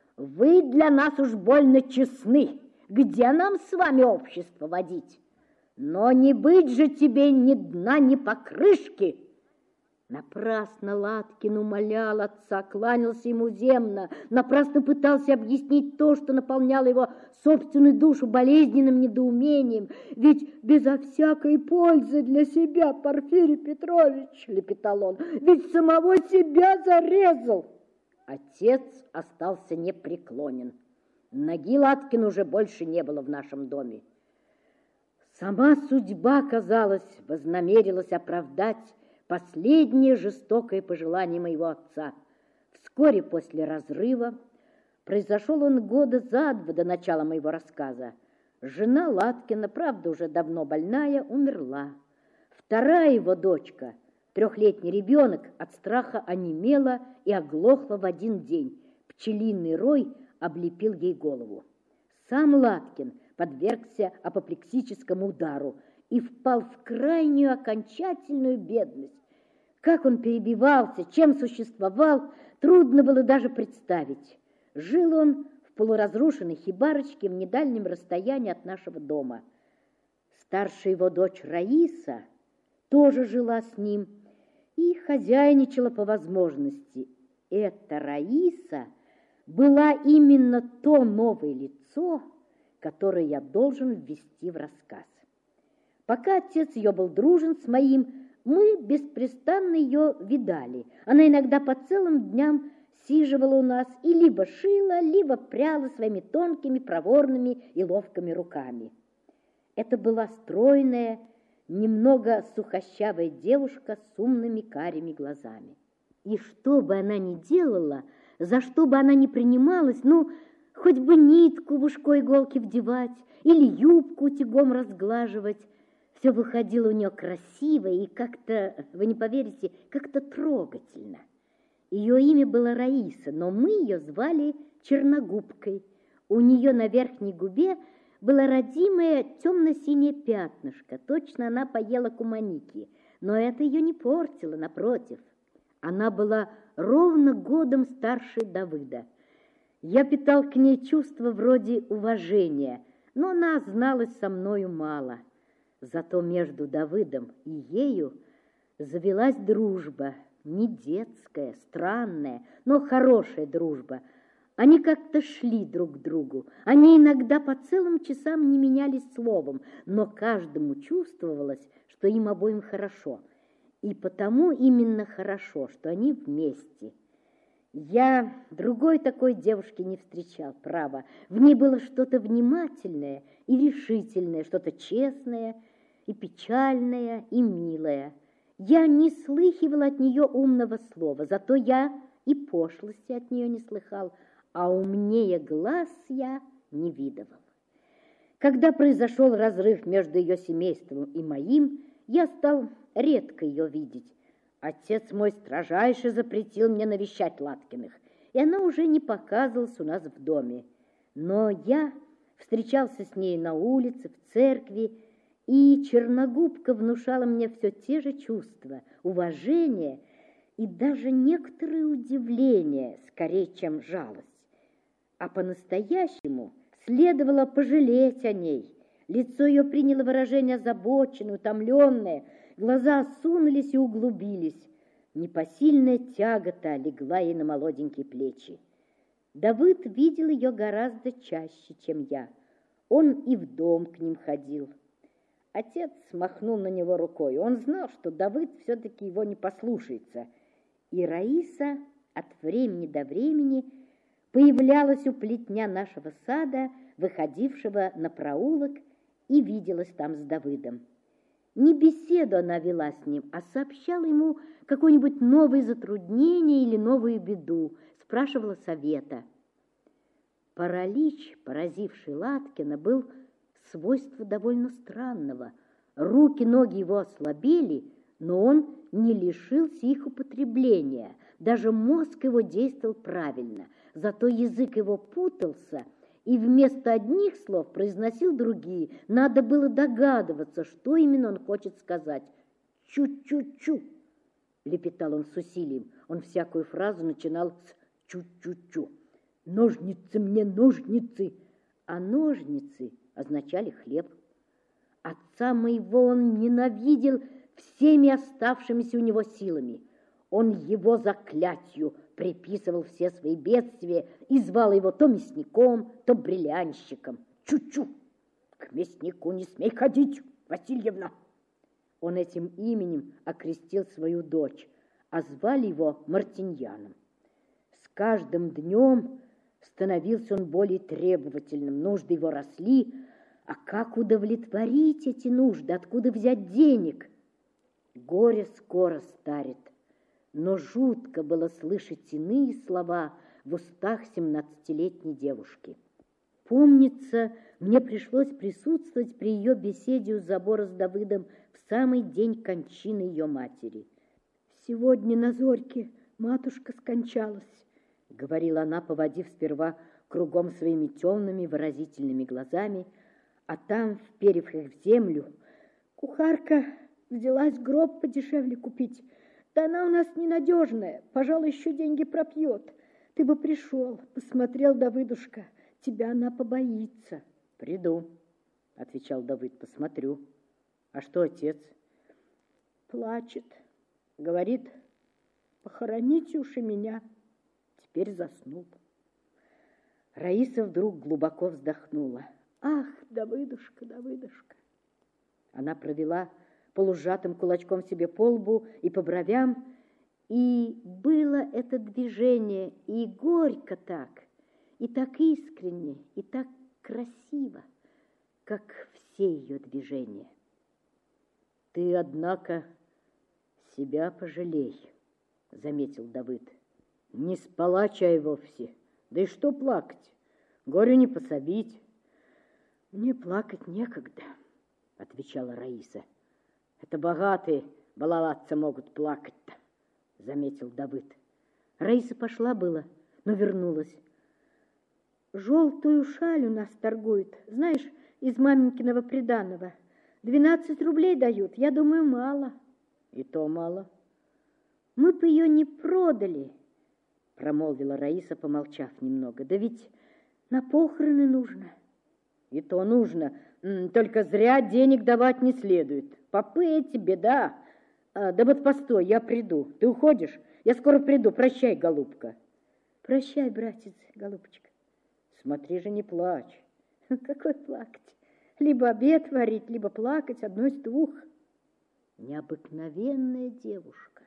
Вы для нас уж больно честны! Где нам с вами общество водить? Но не быть же тебе ни дна, ни покрышки!» Напрасно Латкин умолял отца, кланялся ему земно, напрасно пытался объяснить то, что наполняло его собственную душу болезненным недоумением. «Ведь безо всякой пользы для себя, Порфирий Петрович, — лепетал он, — ведь самого себя зарезал!» Отец остался непреклонен. Ноги Латкина уже больше не было в нашем доме. Сама судьба, казалось, вознамерилась оправдать последнее жестокое пожелание моего отца. Вскоре после разрыва, произошел он года за два до начала моего рассказа, жена Латкина, правда уже давно больная, умерла. Вторая его дочка, 3-летний ребенок, от страха онемела и оглохла в один день. Пчелиный рой облепил ей голову. Сам Латкин подвергся апоплексическому удару и впал в крайнюю окончательную бедность. Как он перебивался, чем существовал, трудно было даже представить. Жил он в полуразрушенной хибарочке в недальнем расстоянии от нашего дома. Старшая его дочь Раиса тоже жила с ним и хозяйничала по возможности. Эта Раиса была именно то новое лицо, которое я должен ввести в рассказ. Пока отец ее был дружен с моим, мы беспрестанно ее видали. Она иногда по целым дням сиживала у нас и либо шила, либо пряла своими тонкими, проворными и ловкими руками. Это была стройная, немного сухощавая девушка с умными карими глазами. И что бы она ни делала, за что бы она ни принималась, хоть бы нитку в ушко иголки вдевать или юбку утюгом разглаживать, все выходило у нее красиво и как-то, вы не поверите, как-то трогательно. Ее имя было Раиса, но мы ее звали Черногубкой. У нее на верхней губе было родимое темно-синее пятнышко. Точно она поела куманики, но это ее не портило, напротив. Она была ровно годом старше Давыда. Я питал к ней чувство вроде уважения, но она зналась со мною мало. Зато между Давыдом и ею Завелась дружба, не детская, странная, но хорошая дружба. Они как-то шли друг к другу. Они иногда по целым часам не менялись словом, но каждому чувствовалось, что им обоим хорошо. И потому именно хорошо, что они вместе. Я другой такой девушки не встречал, право. В ней было что-то внимательное и решительное, что-то честное и печальное и милое. Я не слыхивал от нее умного слова, зато я и пошлости от нее не слыхал, а умнее глаз я не видывал. Когда произошел разрыв между ее семейством и моим, я стал редко ее видеть. Отец мой строжайше запретил мне навещать Латкиных, и она уже не показывалась у нас в доме. Но я встречался с ней на улице, в церкви, и Черногубка внушала мне все те же чувства, уважение и даже некоторое удивление, скорее, чем жалость. А по-настоящему следовало пожалеть о ней. Лицо ее приняло выражение озабоченное, утомленное, глаза осунулись и углубились. Непосильная тягота легла ей на молоденькие плечи. Давыд видел ее гораздо чаще, чем я. Он и в дом к ним ходил. Отец махнул на него рукой. Он знал, что Давыд все-таки его не послушается. И Раиса от времени до времени появлялась у плетня нашего сада, выходившего на проулок, и виделась там с Давыдом. Не беседу она вела с ним, а сообщала ему какое-нибудь новое затруднение или новую беду, спрашивала совета. Паралич, поразивший Латкина, был свойство довольно странного. Руки, ноги его ослабели, но он не лишился их употребления. Даже мозг его действовал правильно, зато язык его путался, и вместо одних слов произносил другие. Надо было догадываться, что именно он хочет сказать. «Чу-чу-чу», — лепетал он с усилием. Он всякую фразу начинал с «чу-чу-чу». «Ножницы мне, ножницы!» А ножницы означали хлеб. Отца моего он ненавидел всеми оставшимися у него силами. Он его заклятью приписывал все свои бедствия и звал его то мясником, то бриллианщиком. «Чу-чу! К мяснику не смей ходить, Васильевна!» Он этим именем окрестил свою дочь, а звали его Мартиньяном. С каждым днем становился он более требовательным, нужды его росли, а как удовлетворить эти нужды, откуда взять денег? Горе скоро старит. Но жутко было слышать иные слова в устах 17-летней девушки. Помнится, мне пришлось присутствовать при ее беседе у забора с Давыдом в самый день кончины ее матери. «Сегодня на зорьке матушка скончалась», — говорила она, поводив сперва кругом своими темными выразительными глазами, а там, вперев их в землю, кухарка взялась гроб подешевле купить. Да она у нас ненадежная, пожалуй, еще деньги пропьет. Ты бы пришел, посмотрел, Давыдушка, тебя она побоится. «Приду», — отвечал Давыд, — «посмотрю». «А что отец?» «Плачет, говорит, похороните уж и меня». Теперь заснул. Раиса вдруг глубоко вздохнула. «Ах, Давыдушка, Давыдушка!» Она провела полужатым кулачком себе по лбу и по бровям, и было это движение и горько так искренне, и так красиво, как все ее движения. «Ты, однако, себя пожалей», — заметил Давыд. «Не спала чай вовсе, да и что плакать, горю не пособить». «Мне плакать некогда», — отвечала Раиса. «Это богатые баловаться могут плакать-то», — заметил Давыд. Раиса пошла было, но вернулась. «Желтую шаль у нас торгуют, знаешь, из маменькиного приданого. 12 рублей дают, я думаю, мало». «И то мало». «Мы бы ее не продали», — промолвила Раиса, помолчав немного. «Да ведь на похороны нужно». «И то нужно, только зря денег давать не следует. Попы эти беда. Да вот постой, я приду. Ты уходишь? Я скоро приду. Прощай, голубка. Прощай, братец, голубочка. Смотри же, не плачь. Какой плакать? Либо обед варить, либо плакать, одно из двух. Необыкновенная девушка.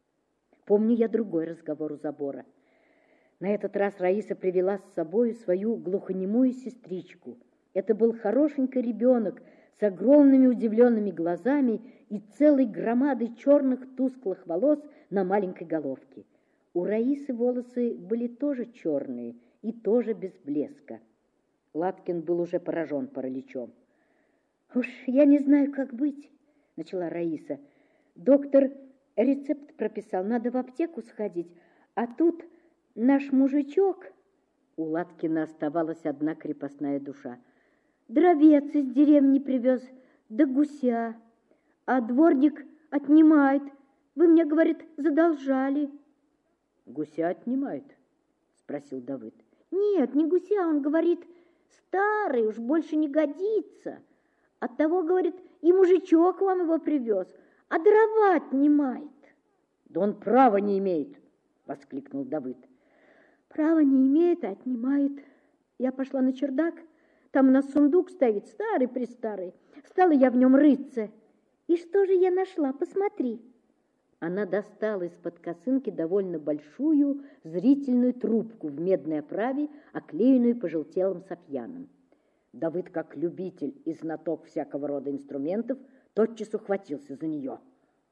Помню я другой разговор у забора. На этот раз Раиса привела с собой свою глухонемую сестричку. Это был хорошенький ребенок с огромными удивленными глазами и целой громадой черных тусклых волос на маленькой головке. У Раисы волосы были тоже черные и тоже без блеска. Латкин был уже поражен параличом. «Уж я не знаю, как быть», — начала Раиса. «Доктор рецепт прописал, надо в аптеку сходить, а тут наш мужичок...» У Латкина оставалась одна крепостная душа. «Дровец из деревни привез, да гуся, а дворник отнимает. Вы мне, говорит, задолжали». «Гуся отнимает?» — спросил Давыд. «Нет, не гуся, он говорит, старый, уж больше не годится. Оттого, говорит, и мужичок вам его привез, а дрова отнимает». «Да он права не имеет!» — воскликнул Давыд. «Права не имеет, а отнимает. Я пошла на чердак, там у нас сундук стоит, старый-престарый. Стала я в нем рыться. И что же я нашла? Посмотри». Она достала из-под косынки довольно большую зрительную трубку в медной оправе, оклеенную пожелтелым софьяном. Давыд, как любитель и знаток всякого рода инструментов, тотчас ухватился за нее.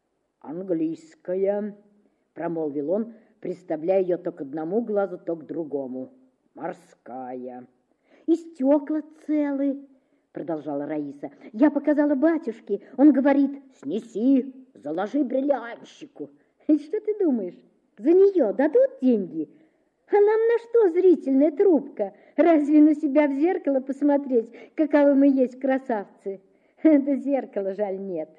«Английская», — промолвил он, приставляя ее то к одному глазу, то к другому. «Морская». «И стекла целы», — продолжала Раиса. «Я показала батюшке, он говорит, снеси, заложи бриллиантщику». И что ты думаешь, за нее дадут деньги? А нам на что зрительная трубка? Разве на себя в зеркало посмотреть, каковы мы есть красавцы? Это зеркало, жаль, нет.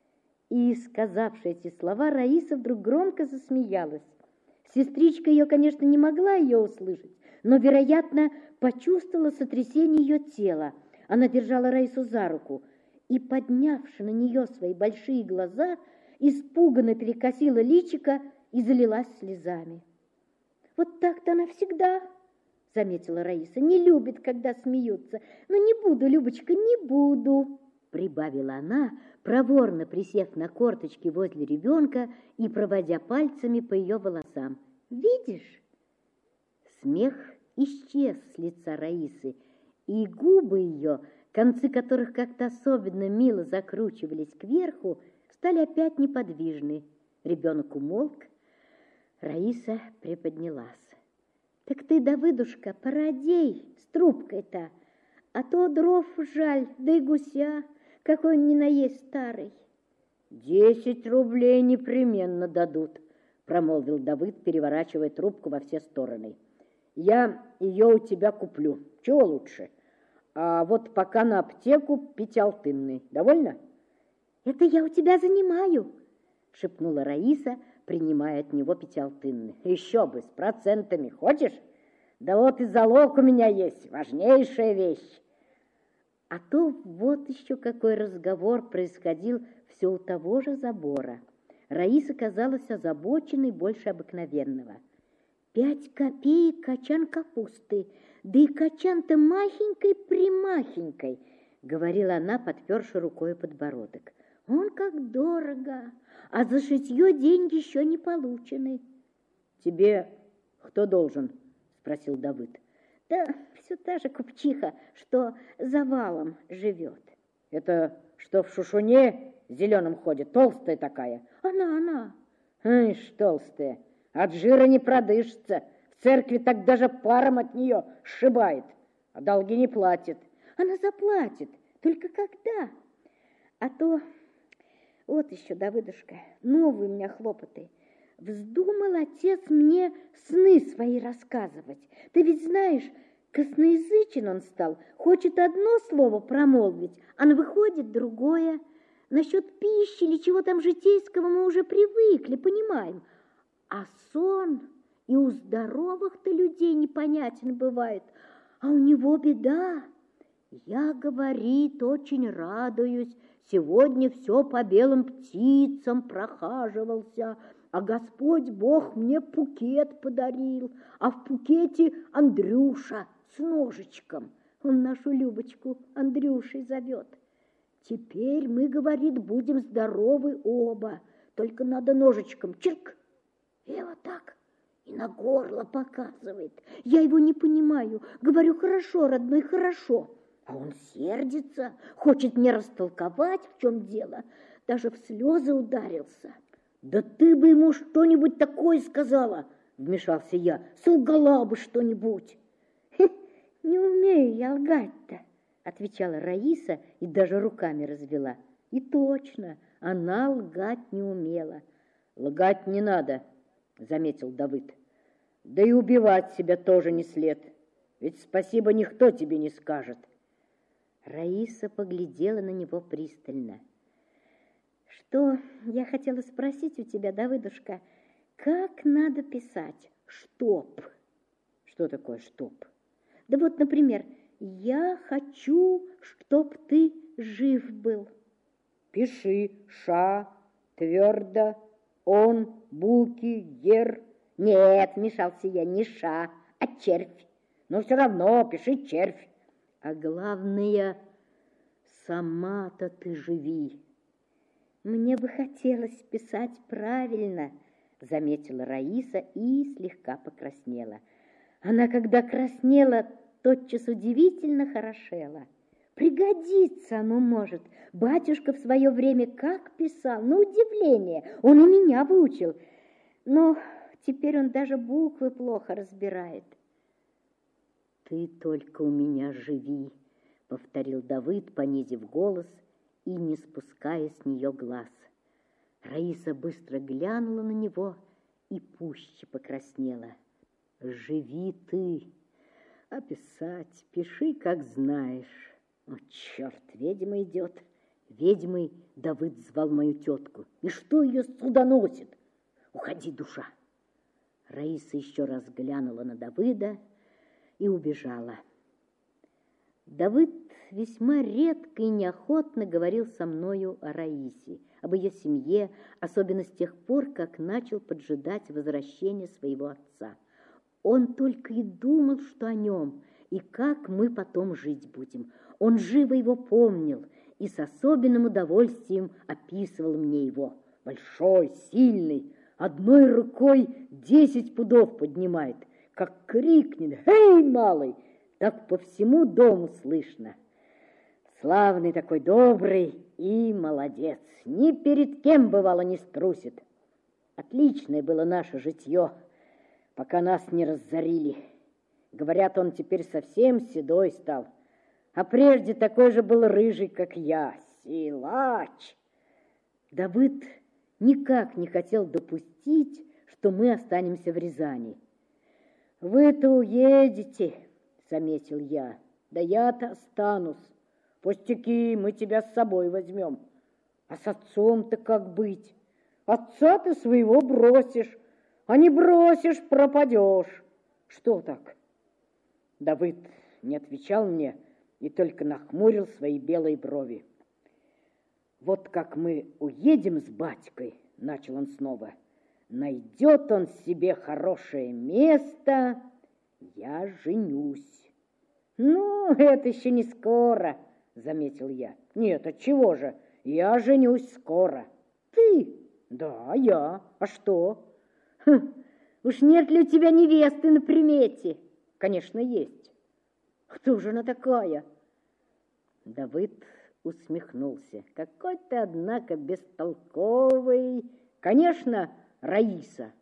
И, сказавши эти слова, Раиса вдруг громко засмеялась. Сестричка ее, конечно, не могла ее услышать, но, вероятно, почувствовала сотрясение ее тела. Она держала Раису за руку и, поднявши на нее свои большие глаза, испуганно перекосила личико и залилась слезами. «Вот так-то она всегда, — заметила Раиса, — не любит, когда смеются. Но не буду, Любочка, не буду, — прибавила она, проворно присев на корточки возле ребенка и проводя пальцами по ее волосам. Видишь?» Смех исчез с лица Раисы, и губы ее, концы которых как-то особенно мило закручивались кверху, стали опять неподвижны. Ребенок умолк. Раиса приподнялась. «Так ты, Давыдушка, породей с трубкой-то, а то дров жаль, да и гуся, какой он ни на есть старый». 10 рублей непременно дадут», — промолвил Давыд, переворачивая трубку во все стороны. «Я ее у тебя куплю. Чего лучше? А вот пока на аптеку пятиалтынный. Довольно?» «Это я у тебя занимаю», — шепнула Раиса, принимая от него пятиалтынный. «Еще бы, с процентами. Хочешь? Да вот и залог у меня есть, важнейшая вещь». А то вот еще какой разговор происходил все у того же забора. Раиса казалась озабоченной больше обыкновенного. 5 копеек качан капусты, да и качан-то махенькой-примахенькой, говорила она, подперши рукой подбородок. Он как дорого, а за шитье деньги еще не получены. «Тебе кто должен?» — спросил Давыд. «Да все та же купчиха, что за валом живет». «Это что, в шушуне зеленом ходит, толстая такая?» «Она». «Ишь, толстая, от жира не продышится. В церкви так даже паром от нее сшибает, а долги не платит». «Она заплатит, только когда? А то, вот еще, Давыдушка, новые у меня хлопоты. Вздумал отец мне сны свои рассказывать. Ты ведь знаешь, косноязычен он стал, хочет одно слово промолвить, а выходит другое. Насчет пищи или чего там житейского мы уже привыкли, понимаем. А сон и у здоровых-то людей непонятен бывает, а у него беда. Я, говорит, очень радуюсь, Сегодня все по белым птицам прохаживался, а Господь Бог мне пукет подарил, а в пукете Андрюша с ножичком. Он нашу Любочку Андрюшей зовет. Теперь мы, говорит, будем здоровы оба, только надо ножичком чирк. И вот так, и на горло показывает. Я его не понимаю, говорю, хорошо, родной, хорошо. А он сердится, хочет мне растолковать, в чем дело, даже в слезы ударился. Да ты бы ему что-нибудь такое сказала, вмешался я, солгала бы что-нибудь. Не умею я лгать-то, отвечала Раиса и даже руками развела. И точно, она лгать не умела. Лгать не надо, заметил Давыд. Да и убивать себя тоже не след, ведь спасибо никто тебе не скажет. Раиса поглядела на него пристально. Что я хотела спросить у тебя, Давыдушка, как надо писать «чтоб»? Что такое «чтоб»? Да вот, например, «я хочу, чтоб ты жив был». Пиши «ша», твердо, «он», «буки», «ер». Нет, вмешался я, не «ша», а «червь». Но все равно пиши «червь». А главное, сама-то ты живи. Мне бы хотелось писать правильно, заметила Раиса и слегка покраснела. Она, когда краснела, тотчас удивительно хорошела. Пригодится оно может. Батюшка в свое время как писал, на удивление, он и меня выучил. Но теперь он даже буквы плохо разбирает. «Ты только у меня живи», — повторил Давыд, понизив голос и не спуская с нее глаз. Раиса быстро глянула на него и пуще покраснела. «Живи ты, а писать пиши, как знаешь». О, черт, ведьма идет. Ведьмой Давыд звал мою тетку. И что ее сюда носит? Уходи, душа. Раиса еще раз глянула на Давыда и убежала. Давыд весьма редко и неохотно говорил со мною о Раисе, об ее семье, особенно с тех пор, как начал поджидать возвращения своего отца. Он только и думал, что о нем, и как мы потом жить будем. Он живо его помнил и с особенным удовольствием описывал мне его. Большой, сильный, одной рукой 10 пудов поднимает, как крикнет «Эй, малый!», так по всему дому слышно. Славный такой, добрый и молодец, ни перед кем, бывало, не струсит. Отличное было наше житье, пока нас не разорили. Говорят, он теперь совсем седой стал, а прежде такой же был рыжий, как я, силач. Давыд никак не хотел допустить, что мы останемся в Рязани. «Вы-то уедете», — заметил я. «Да я-то останусь. Пустяки, мы тебя с собой возьмем. А с отцом-то как быть? Отца ты своего бросишь, а не бросишь, пропадешь. Что так?» Давыд не отвечал мне и только нахмурил свои белые брови. «Вот как мы уедем с батькой, — начал он снова, — найдет он себе хорошее место, я женюсь». «Ну, это еще не скоро, — заметил я. «Нет, отчего же? Я женюсь скоро». «Ты?» «Да, я. А что?» «Уж нет ли у тебя невесты на примете?» «Конечно, есть». «Кто же она такая?» Давыд усмехнулся. «Какой ты, однако, бестолковый. Конечно, Раиса».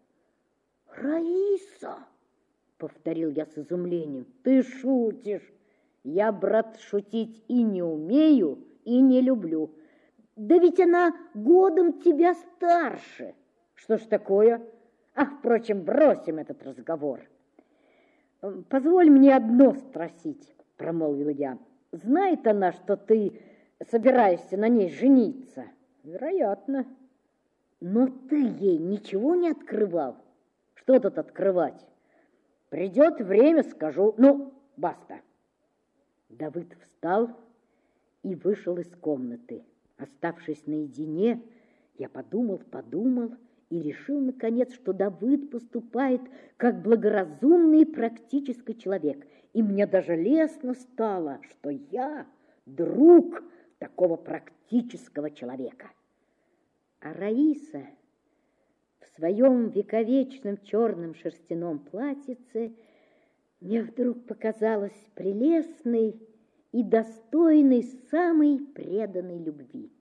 «Раиса?» — повторил я с изумлением. «Ты шутишь. Я, брат, шутить и не умею, и не люблю. Да ведь она годом тебя старше». «Что ж такое? А, впрочем, бросим этот разговор». «Позволь мне одно спросить», — промолвил я. «Знает она, что ты собираешься на ней жениться?» «Вероятно». «Но ты ей ничего не открывал?» «Что тут открывать? Придет время, скажу. Ну, баста». Давыд встал и вышел из комнаты. Оставшись наедине, я подумал и решил, наконец, что Давыд поступает как благоразумный и практический человек. И мне даже лестно стало, что я друг такого практического человека. А Раиса в своем вековечном черном шерстяном платьице мне вдруг показалась прелестной и достойной самой преданной любви.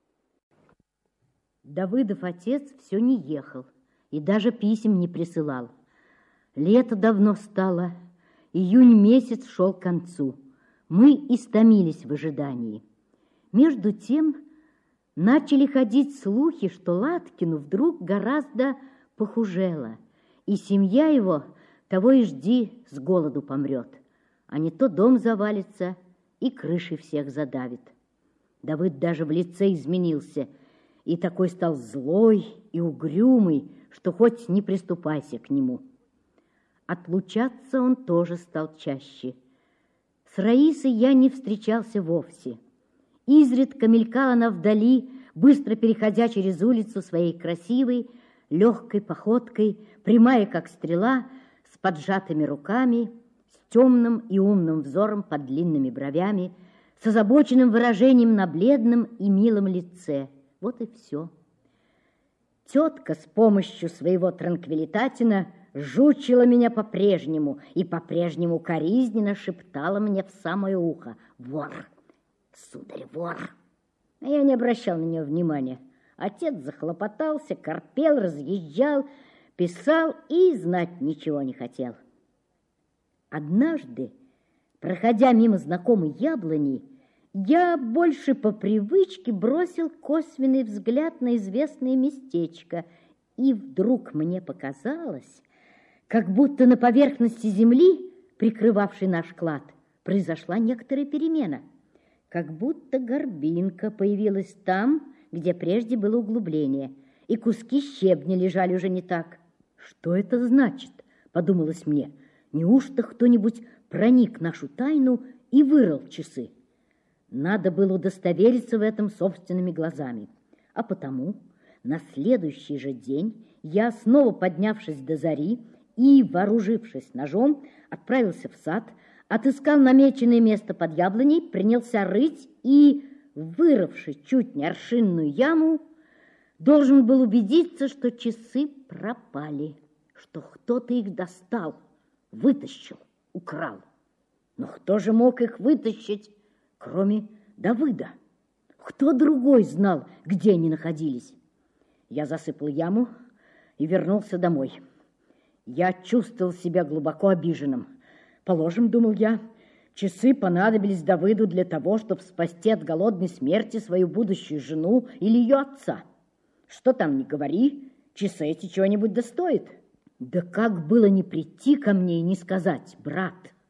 Давыдов отец все не ехал и даже писем не присылал. Лето давно стало, июнь месяц шел к концу. Мы истомились в ожидании. Между тем начали ходить слухи, что Латкину вдруг гораздо похужело, и семья его, того и жди, с голоду помрет, а не то дом завалится и крышей всех задавит. Давыд даже в лице изменился, и такой стал злой и угрюмый, что хоть не приступайся к нему. Отлучаться он тоже стал чаще. С Раисой я не встречался вовсе. Изредка мелькала она вдали, быстро переходя через улицу своей красивой, легкой походкой, прямая, как стрела, с поджатыми руками, с темным и умным взором под длинными бровями, с озабоченным выражением на бледном и милом лице. Вот и все. Тетка с помощью своего транквилитатина жучила меня по-прежнему и по-прежнему коризненно шептала мне в самое ухо: «Вор, сударь, вор!» А я не обращал на нее внимания. Отец захлопотался, корпел, разъезжал, писал и знать ничего не хотел. Однажды, проходя мимо знакомой яблони, я больше по привычке бросил косвенный взгляд на известное местечко, и вдруг мне показалось, как будто на поверхности земли, прикрывавшей наш клад, произошла некоторая перемена, как будто горбинка появилась там, где прежде было углубление, и куски щебня лежали уже не так. «Что это значит?» — подумалось мне. «Неужто кто-нибудь проник в нашу тайну и вырыл часы?» Надо было удостовериться в этом собственными глазами. А потому на следующий же день я, снова поднявшись до зари и, вооружившись ножом, отправился в сад, отыскал намеченное место под яблоней, принялся рыть и, вырывши чуть не аршинную яму, должен был убедиться, что часы пропали, что кто-то их достал, вытащил, украл. Но кто же мог их вытащить, кроме Давыда? Кто другой знал, где они находились? Я засыпал яму и вернулся домой. Я чувствовал себя глубоко обиженным. Положим, думал я, часы понадобились Давыду для того, чтобы спасти от голодной смерти свою будущую жену или ее отца. Что там ни говори, часы эти чего-нибудь достоят. Да как было не прийти ко мне и не сказать: брат?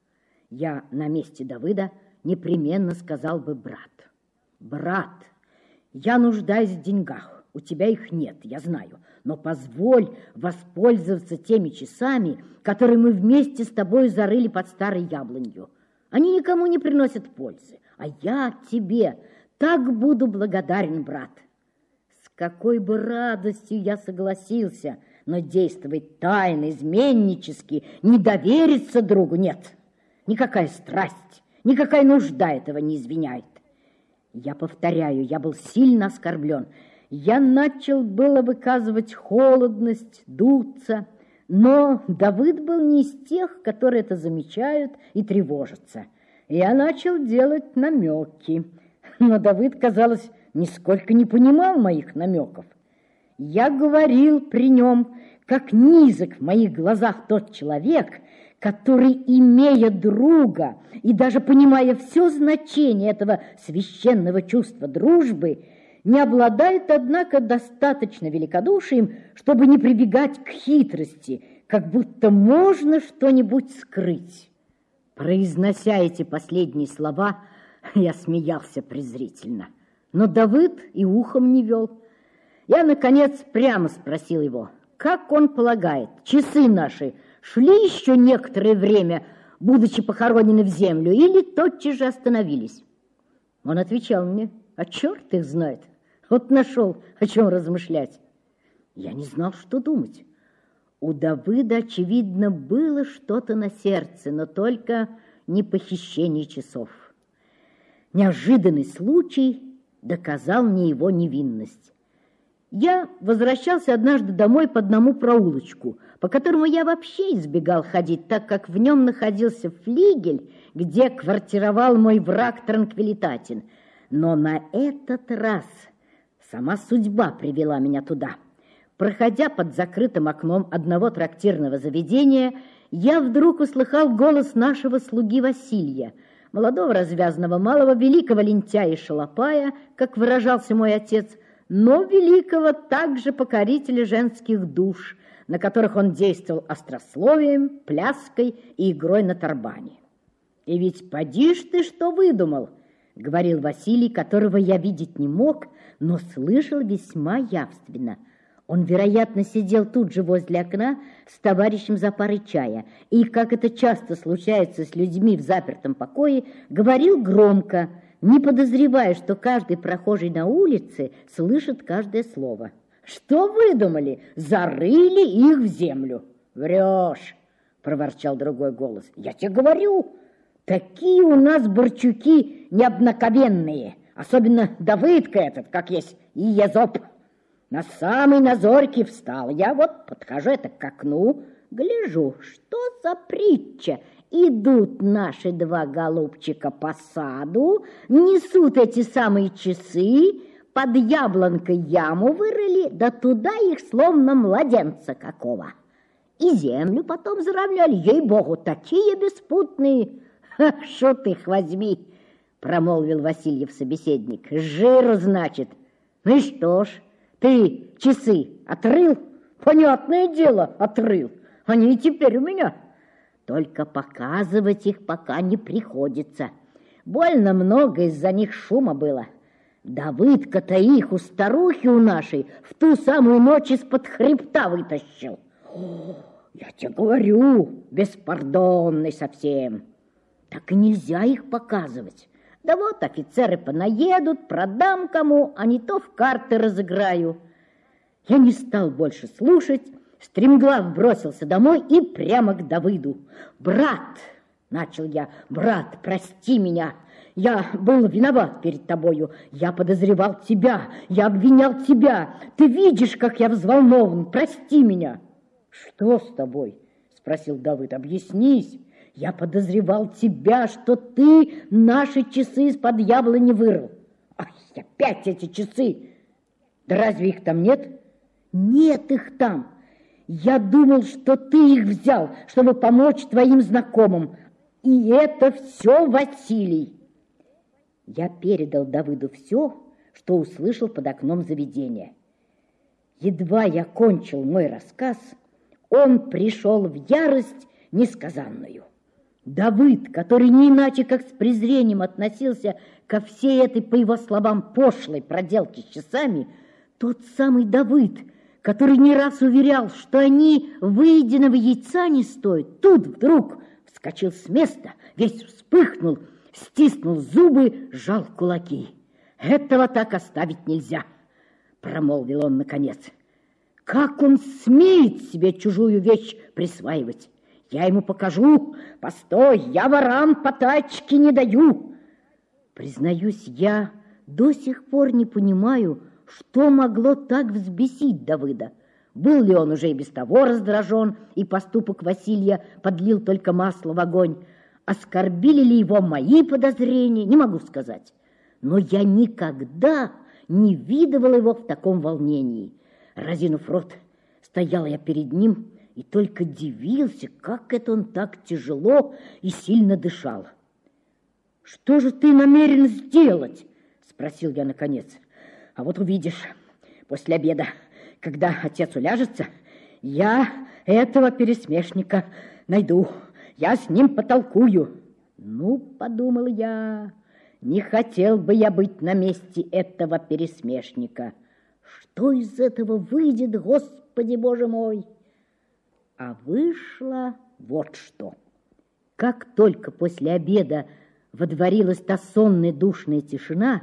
Я на месте Давыда непременно сказал бы: брат, брат, я нуждаюсь в деньгах, у тебя их нет, я знаю, но позволь воспользоваться теми часами, которые мы вместе с тобой зарыли под старой яблонью. Они никому не приносят пользы, а я тебе так буду благодарен, брат. С какой бы радостью я согласился, но действовать тайно, изменнически, не довериться другу нет. Никакая страсть, никакая нужда этого не извиняет. Я повторяю, я был сильно оскорблен. Я начал было выказывать холодность, дуться, но Давыд был не из тех, которые это замечают и тревожатся. Я начал делать намеки, но Давыд, казалось, нисколько не понимал моих намеков. Я говорил при нем, как низок в моих глазах тот человек, который, имея друга и даже понимая все значение этого священного чувства дружбы, не обладает, однако, достаточно великодушием, чтобы не прибегать к хитрости, как будто можно что-нибудь скрыть. Произнося эти последние слова, я смеялся презрительно, но Давыд и ухом не вел. Я, наконец, прямо спросил его, как он полагает, часы наши шли еще некоторое время, будучи похоронены в землю, или тотчас же остановились? Он отвечал мне: А черт их знает. Вот нашел, о чем размышлять. Я не знал, что думать. У Давыда, очевидно, было что-то на сердце, но только не похищение часов. Неожиданный случай доказал мне его невинность. Я возвращался однажды домой по одному проулочку, по которому я вообще избегал ходить, так как в нем находился флигель, где квартировал мой враг Транквилитатин. Но на этот раз сама судьба привела меня туда. Проходя под закрытым окном одного трактирного заведения, я вдруг услыхал голос нашего слуги Василия, молодого развязного малого, великого лентяя и шалопая, как выражался мой отец, но великого также покорителя женских душ, на которых он действовал острословием, пляской и игрой на тарбане. «И ведь поди ж ты, что выдумал!» — говорил Василий, которого я видеть не мог, но слышал весьма явственно. Он, вероятно, сидел тут же возле окна с товарищем за парой чая и, как это часто случается с людьми в запертом покое, говорил громко, не подозревая, что каждый прохожий на улице слышит каждое слово. «Что выдумали? Зарыли их в землю!» «Врешь!» — проворчал другой голос. «Я тебе говорю, такие у нас борчуки необыкновенные, особенно Давыдка этот, как есть, и Езоп. На самой назорьке встал. Я вот подхожу это к окну, гляжу, что за притча. Идут наши два голубчика по саду, несут эти самые часы, под яблонкой яму вырыли, да туда их словно младенца какого. И землю потом заровняли, ей-богу, такие беспутные. Шут их возьми, промолвил Васильев собеседник. Жиру, значит. Ну и что ж, ты часы отрыл? Понятное дело, отрыл. Они и теперь у меня. Только показывать их пока не приходится. Больно много из-за них шума было. Давыдка-то их у старухи у нашей в ту самую ночь из-под хребта вытащил. О, я тебе говорю, беспардонный совсем. Так и нельзя их показывать. Да вот офицеры понаедут, продам кому, а не то в карты разыграю. Я не стал больше слушать, стремглав бросился домой и прямо к Давыду. «Брат!» — начал я. «Брат, прости меня! Я был виноват перед тобою. Я подозревал тебя, я обвинял тебя. Ты видишь, как я взволнован. Прости меня!» «Что с тобой?» — спросил Давыд. «Объяснись. Я подозревал тебя, что ты наши часы из-под яблони вырыл». «Ай, опять эти часы! Да разве их там нет?» «Нет их там. Я думал, что ты их взял, чтобы помочь твоим знакомым. И это все Василий». Я передал Давыду все, что услышал под окном заведения. Едва я кончил мой рассказ, он пришел в ярость несказанную. Давыд, который не иначе как с презрением относился ко всей этой, по его словам, пошлой проделке с часами, тот самый Давыд, который не раз уверял, что они выеденного яйца не стоят, тут вдруг вскочил с места, весь вспыхнул, стиснул зубы, сжал кулаки. «Этого так оставить нельзя», — промолвил он наконец. «Как он смеет себе чужую вещь присваивать? Я ему покажу. Постой, я ворам по тачке не даю». Признаюсь, я до сих пор не понимаю, что могло так взбесить Давыда. Был ли он уже и без того раздражен, и поступок Василия подлил только масло в огонь? Оскорбили ли его мои подозрения, не могу сказать. Но я никогда не видывала его в таком волнении. Разинув рот, стоял я перед ним и только дивился, как это он так тяжело и сильно дышал. «Что же ты намерен сделать?» — спросил я наконец. «А вот увидишь, после обеда, когда отец уляжется, я этого пересмешника найду. Я с ним потолкую». Ну, подумал я, не хотел бы я быть на месте этого пересмешника. Что из этого выйдет, Господи Боже мой? А вышло вот что. Как только после обеда водворилась та сонная душная тишина,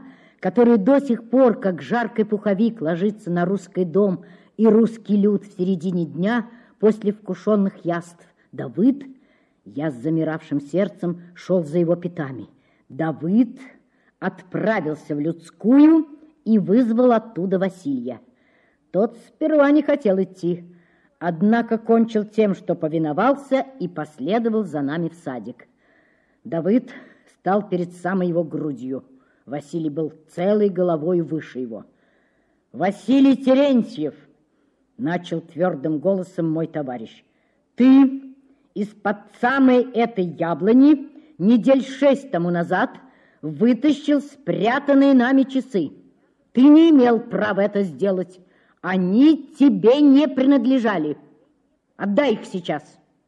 который до сих пор, как жаркий пуховик, ложится на русский дом и русский люд в середине дня после вкушенных яств. Давыд, я с замиравшим сердцем шел за его пятами. Давыд отправился в людскую и вызвал оттуда Василия. Тот сперва не хотел идти, однако кончил тем, что повиновался и последовал за нами в садик. Давыд стал перед самой его грудью. Василий был целой головой выше его. «Василий Терентьев!» — начал твердым голосом мой товарищ. «Ты из-под самой этой яблони недель 6 тому назад вытащил спрятанные нами часы. Ты не имел права это сделать. Они тебе не принадлежали. Отдай их сейчас».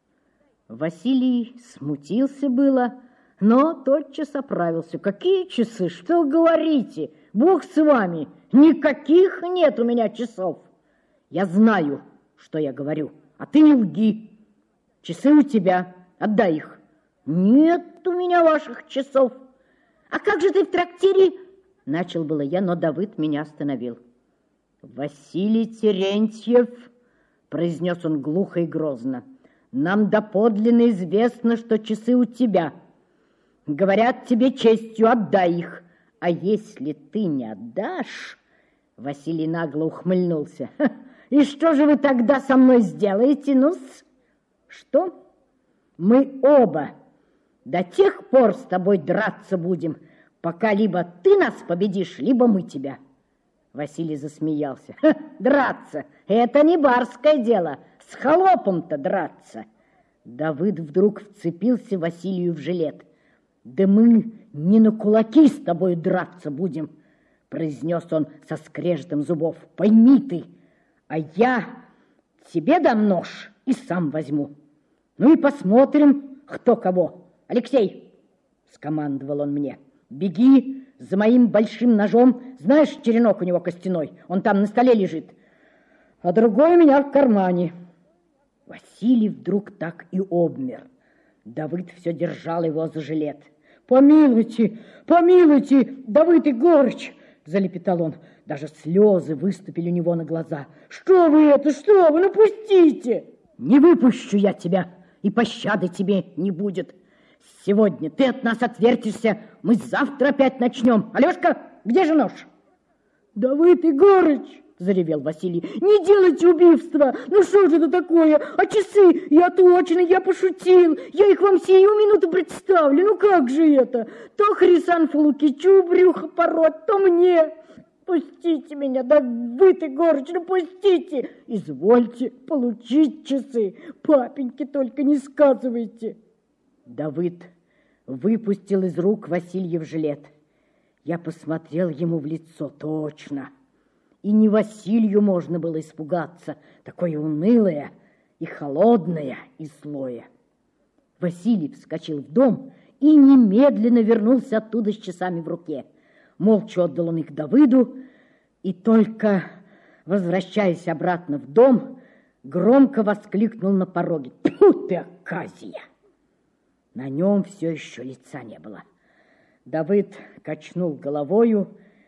Василий смутился было, но тотчас оправился. «Какие часы? Что вы говорите? Бог с вами! Никаких нет у меня часов!» «Я знаю, что я говорю, а ты не лги. Часы у тебя, отдай их». «Нет у меня ваших часов». «А как же ты в трактире?» Начал было я, но Давыд меня остановил. «Василий Терентьев», — произнес он глухо и грозно, — «нам доподлинно известно, что часы у тебя. Говорят тебе честью, отдай их. А если ты не отдашь...» Василий нагло ухмыльнулся. «И что же вы тогда со мной сделаете? Ну-с, что? Мы оба до тех пор с тобой драться будем, пока либо ты нас победишь, либо мы тебя». Василий засмеялся. «Драться — это не барское дело, с холопом-то драться». Давыд вдруг вцепился Василию в жилет. «Да мы не на кулаки с тобой драться будем», — произнес он со скрежетом зубов. «Пойми ты, а я тебе дам нож и сам возьму. Ну и посмотрим, кто кого. Алексей!» — скомандовал он мне. «Беги за моим большим ножом. Знаешь, черенок у него костяной, он там на столе лежит, а другой у меня в кармане». Василий вдруг так и обмер. Давыд все держал его за жилет. «Помилуйте, помилуйте, Давыд Егорыч!» — залепетал он. Даже слезы выступили у него на глаза. «Что вы это, что вы, напустите!» «Не выпущу я тебя, и пощады тебе не будет. Сегодня ты от нас отвертишься, мы завтра опять начнем. Алешка, где же нож?» «Давыд Егорыч!» — заревел Василий. «Не делайте убийства! Ну что же это такое? А часы? Я точно, я пошутил. Я их вам сию минуту представлю. Ну как же это? То Хрисанфу Лукичу брюхо пороть, то мне. Пустите меня, Давыд Егорыч, ну пустите! Извольте получить часы. Папеньке только не сказывайте». Давыд выпустил из рук Васильев жилет. Я посмотрел ему в лицо. Точно. И не Василию можно было испугаться, такое унылое и холодное и злое. Василий вскочил в дом и немедленно вернулся оттуда с часами в руке. Молча отдал он их Давыду, и только, возвращаясь обратно в дом, громко воскликнул на пороге: «Тьфу ты, оказия!» На нем все еще лица не было. Давыд качнул головою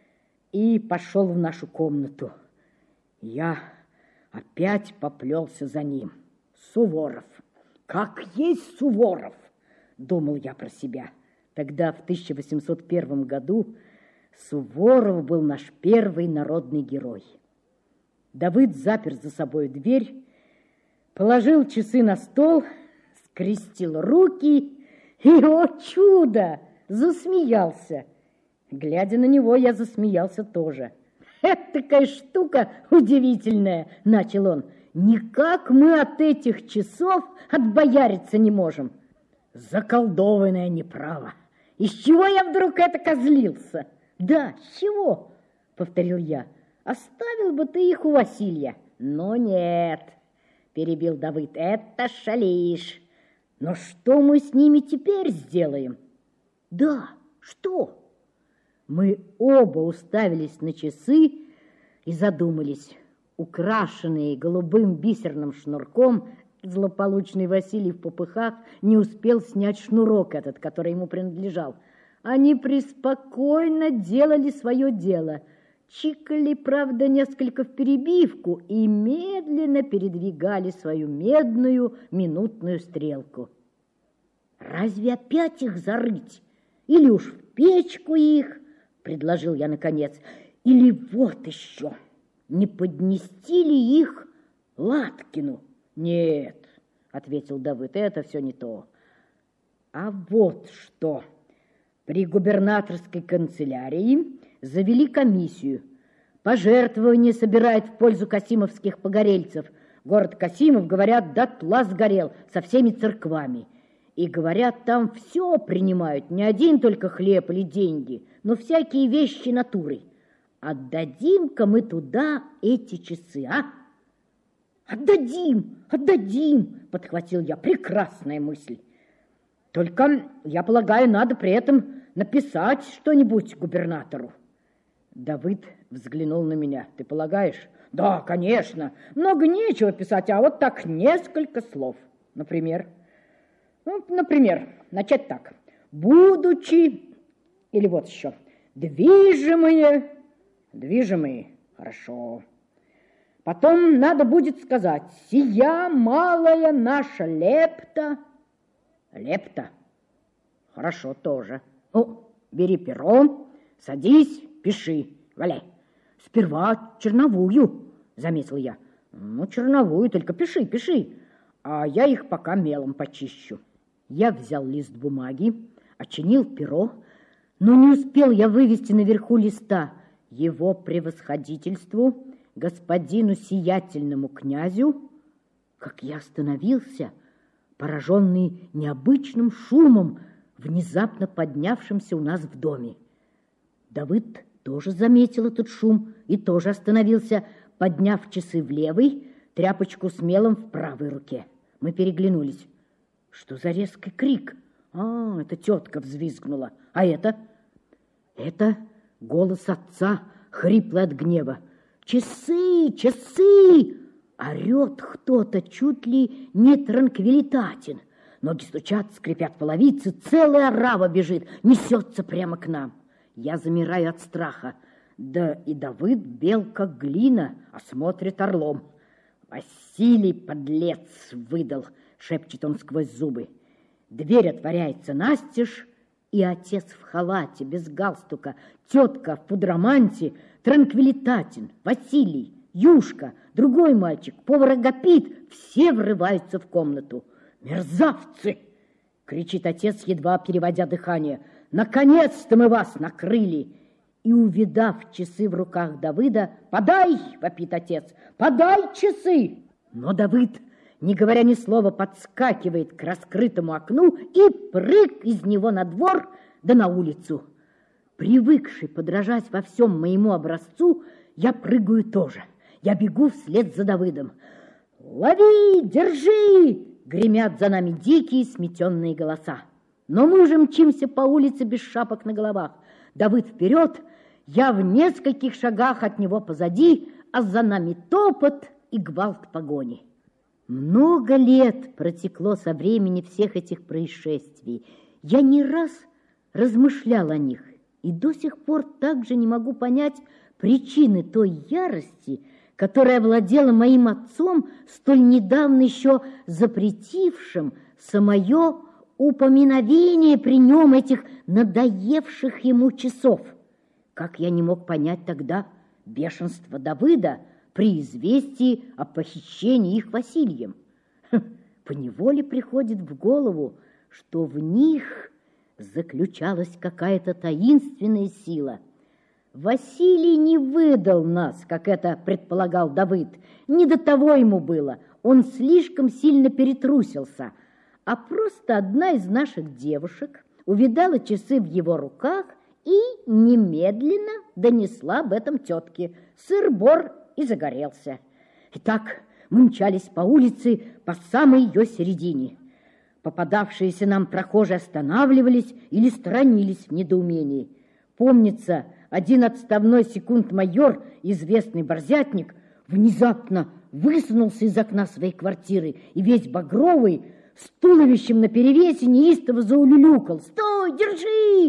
и пошел в нашу комнату. Я опять поплелся за ним. Суворов, как есть Суворов, думал я про себя. Тогда, в 1801 году, Суворов был наш первый народный герой. Давыд запер за собой дверь, положил часы на стол, скрестил руки и, о чудо, засмеялся. Глядя на него, я засмеялся тоже. «Это такая штука удивительная», — начал он. «Никак мы от этих часов отбояриться не можем». Заколдованное неправо. Из чего я вдруг это козлился? «Да, с чего?» — повторил я. «Оставил бы ты их у Василия». «Но нет», — перебил Давыд, — «это шалишь. Но что мы с ними теперь сделаем?» «Да, что?» Мы оба уставились на часы и задумались. Украшенные голубым бисерным шнурком, злополучный Василий в попыхах не успел снять шнурок этот, который ему принадлежал. Они преспокойно делали свое дело. Чикали, правда, несколько в перебивку и медленно передвигали свою медную минутную стрелку. «Разве опять их зарыть? Или уж в печку их?» — предложил я наконец. «Или вот еще, не поднести ли их Латкину?» «Нет», — ответил Давыд, — «это все не то. А вот что. При губернаторской канцелярии завели комиссию. Пожертвования собирает в пользу касимовских погорельцев. Город Касимов, говорят, дотла сгорел со всеми церквами. И, говорят, там все принимают, не один только хлеб или деньги, но всякие вещи натурой. Отдадим-ка мы туда эти часы, а?» «Отдадим, отдадим!» — подхватил я. «Прекрасная мысль. Только, я полагаю, надо при этом написать что-нибудь губернатору». Давыд взглянул на меня. «Ты полагаешь?» «Да, конечно. Много нечего писать, а вот так несколько слов. Например?» «Например, начать так. Будучи...» Или вот еще. «Движимые...» «Движимые. Хорошо. Потом надо будет сказать: сия малая наша лепта». «Лепта. Хорошо тоже. Ну, бери перо, садись, пиши. Валяй». «Сперва черновую», — заметил я. «Ну, черновую, только пиши, пиши, а я их пока мелом почищу». Я взял лист бумаги, очинил перо, но не успел я вывести наверху листа: «Его превосходительству, господину сиятельному князю», как я остановился, пораженный необычным шумом, внезапно поднявшимся у нас в доме. Давыд тоже заметил этот шум и тоже остановился, подняв часы в левой, тряпочку с мелом в правой руке. Мы переглянулись. Что за резкий крик? А, это тетка взвизгнула. А это? Это голос отца, хриплый от гнева. «Часы, часы!» Орет кто-то, чуть ли не транквилитатин. Ноги стучат, скрипят половицы, целая орава бежит, несется прямо к нам. Я замираю от страха. Да и Давыд бел, как глина, а смотрит орлом. «Василий, подлец, выдал!» — шепчет он сквозь зубы. Дверь отворяется настежь, и отец в халате, без галстука, тетка в пудроманте, транквилитатин, Василий, Юшка, другой мальчик, повар Агапит, все врываются в комнату. «Мерзавцы!» — кричит отец, едва переводя дыхание. «Наконец-то мы вас накрыли!» И, увидав часы в руках Давыда: «Подай!» — вопит отец. «Подай часы!» Но Давыд, не говоря ни слова, подскакивает к раскрытому окну и прыг из него на двор да на улицу. Привыкший подражать во всем моему образцу, я прыгаю тоже. Я бегу вслед за Давыдом. «Лови! Держи!» — гремят за нами дикие сметенные голоса. Но мы уже мчимся по улице без шапок на головах. Давыд вперед, я в нескольких шагах от него позади, а за нами топот и гвалт погони. Много лет протекло со времени всех этих происшествий. Я не раз размышлял о них и до сих пор также не могу понять причины той ярости, которая владела моим отцом, столь недавно еще запретившим самое упоминовение при нем этих надоевших ему часов. Как я не мог понять тогда бешенство Давыда при известии о похищении их Василием. Поневоле приходит в голову, что в них заключалась какая-то таинственная сила. Василий не выдал нас, как это предполагал Давыд. Не до того ему было, он слишком сильно перетрусился. А просто одна из наших девушек увидала часы в его руках и немедленно донесла об этом тетке. Сыр-бор и загорелся. Итак, мы мчались по улице по самой ее середине. Попадавшиеся нам прохожие останавливались или сторонились в недоумении. Помнится, один отставной секунд-майор, известный борзятник, внезапно высунулся из окна своей квартиры и весь багровый, с туловищем наперевесе, неистово заулюлюкал. «Стой, держи!»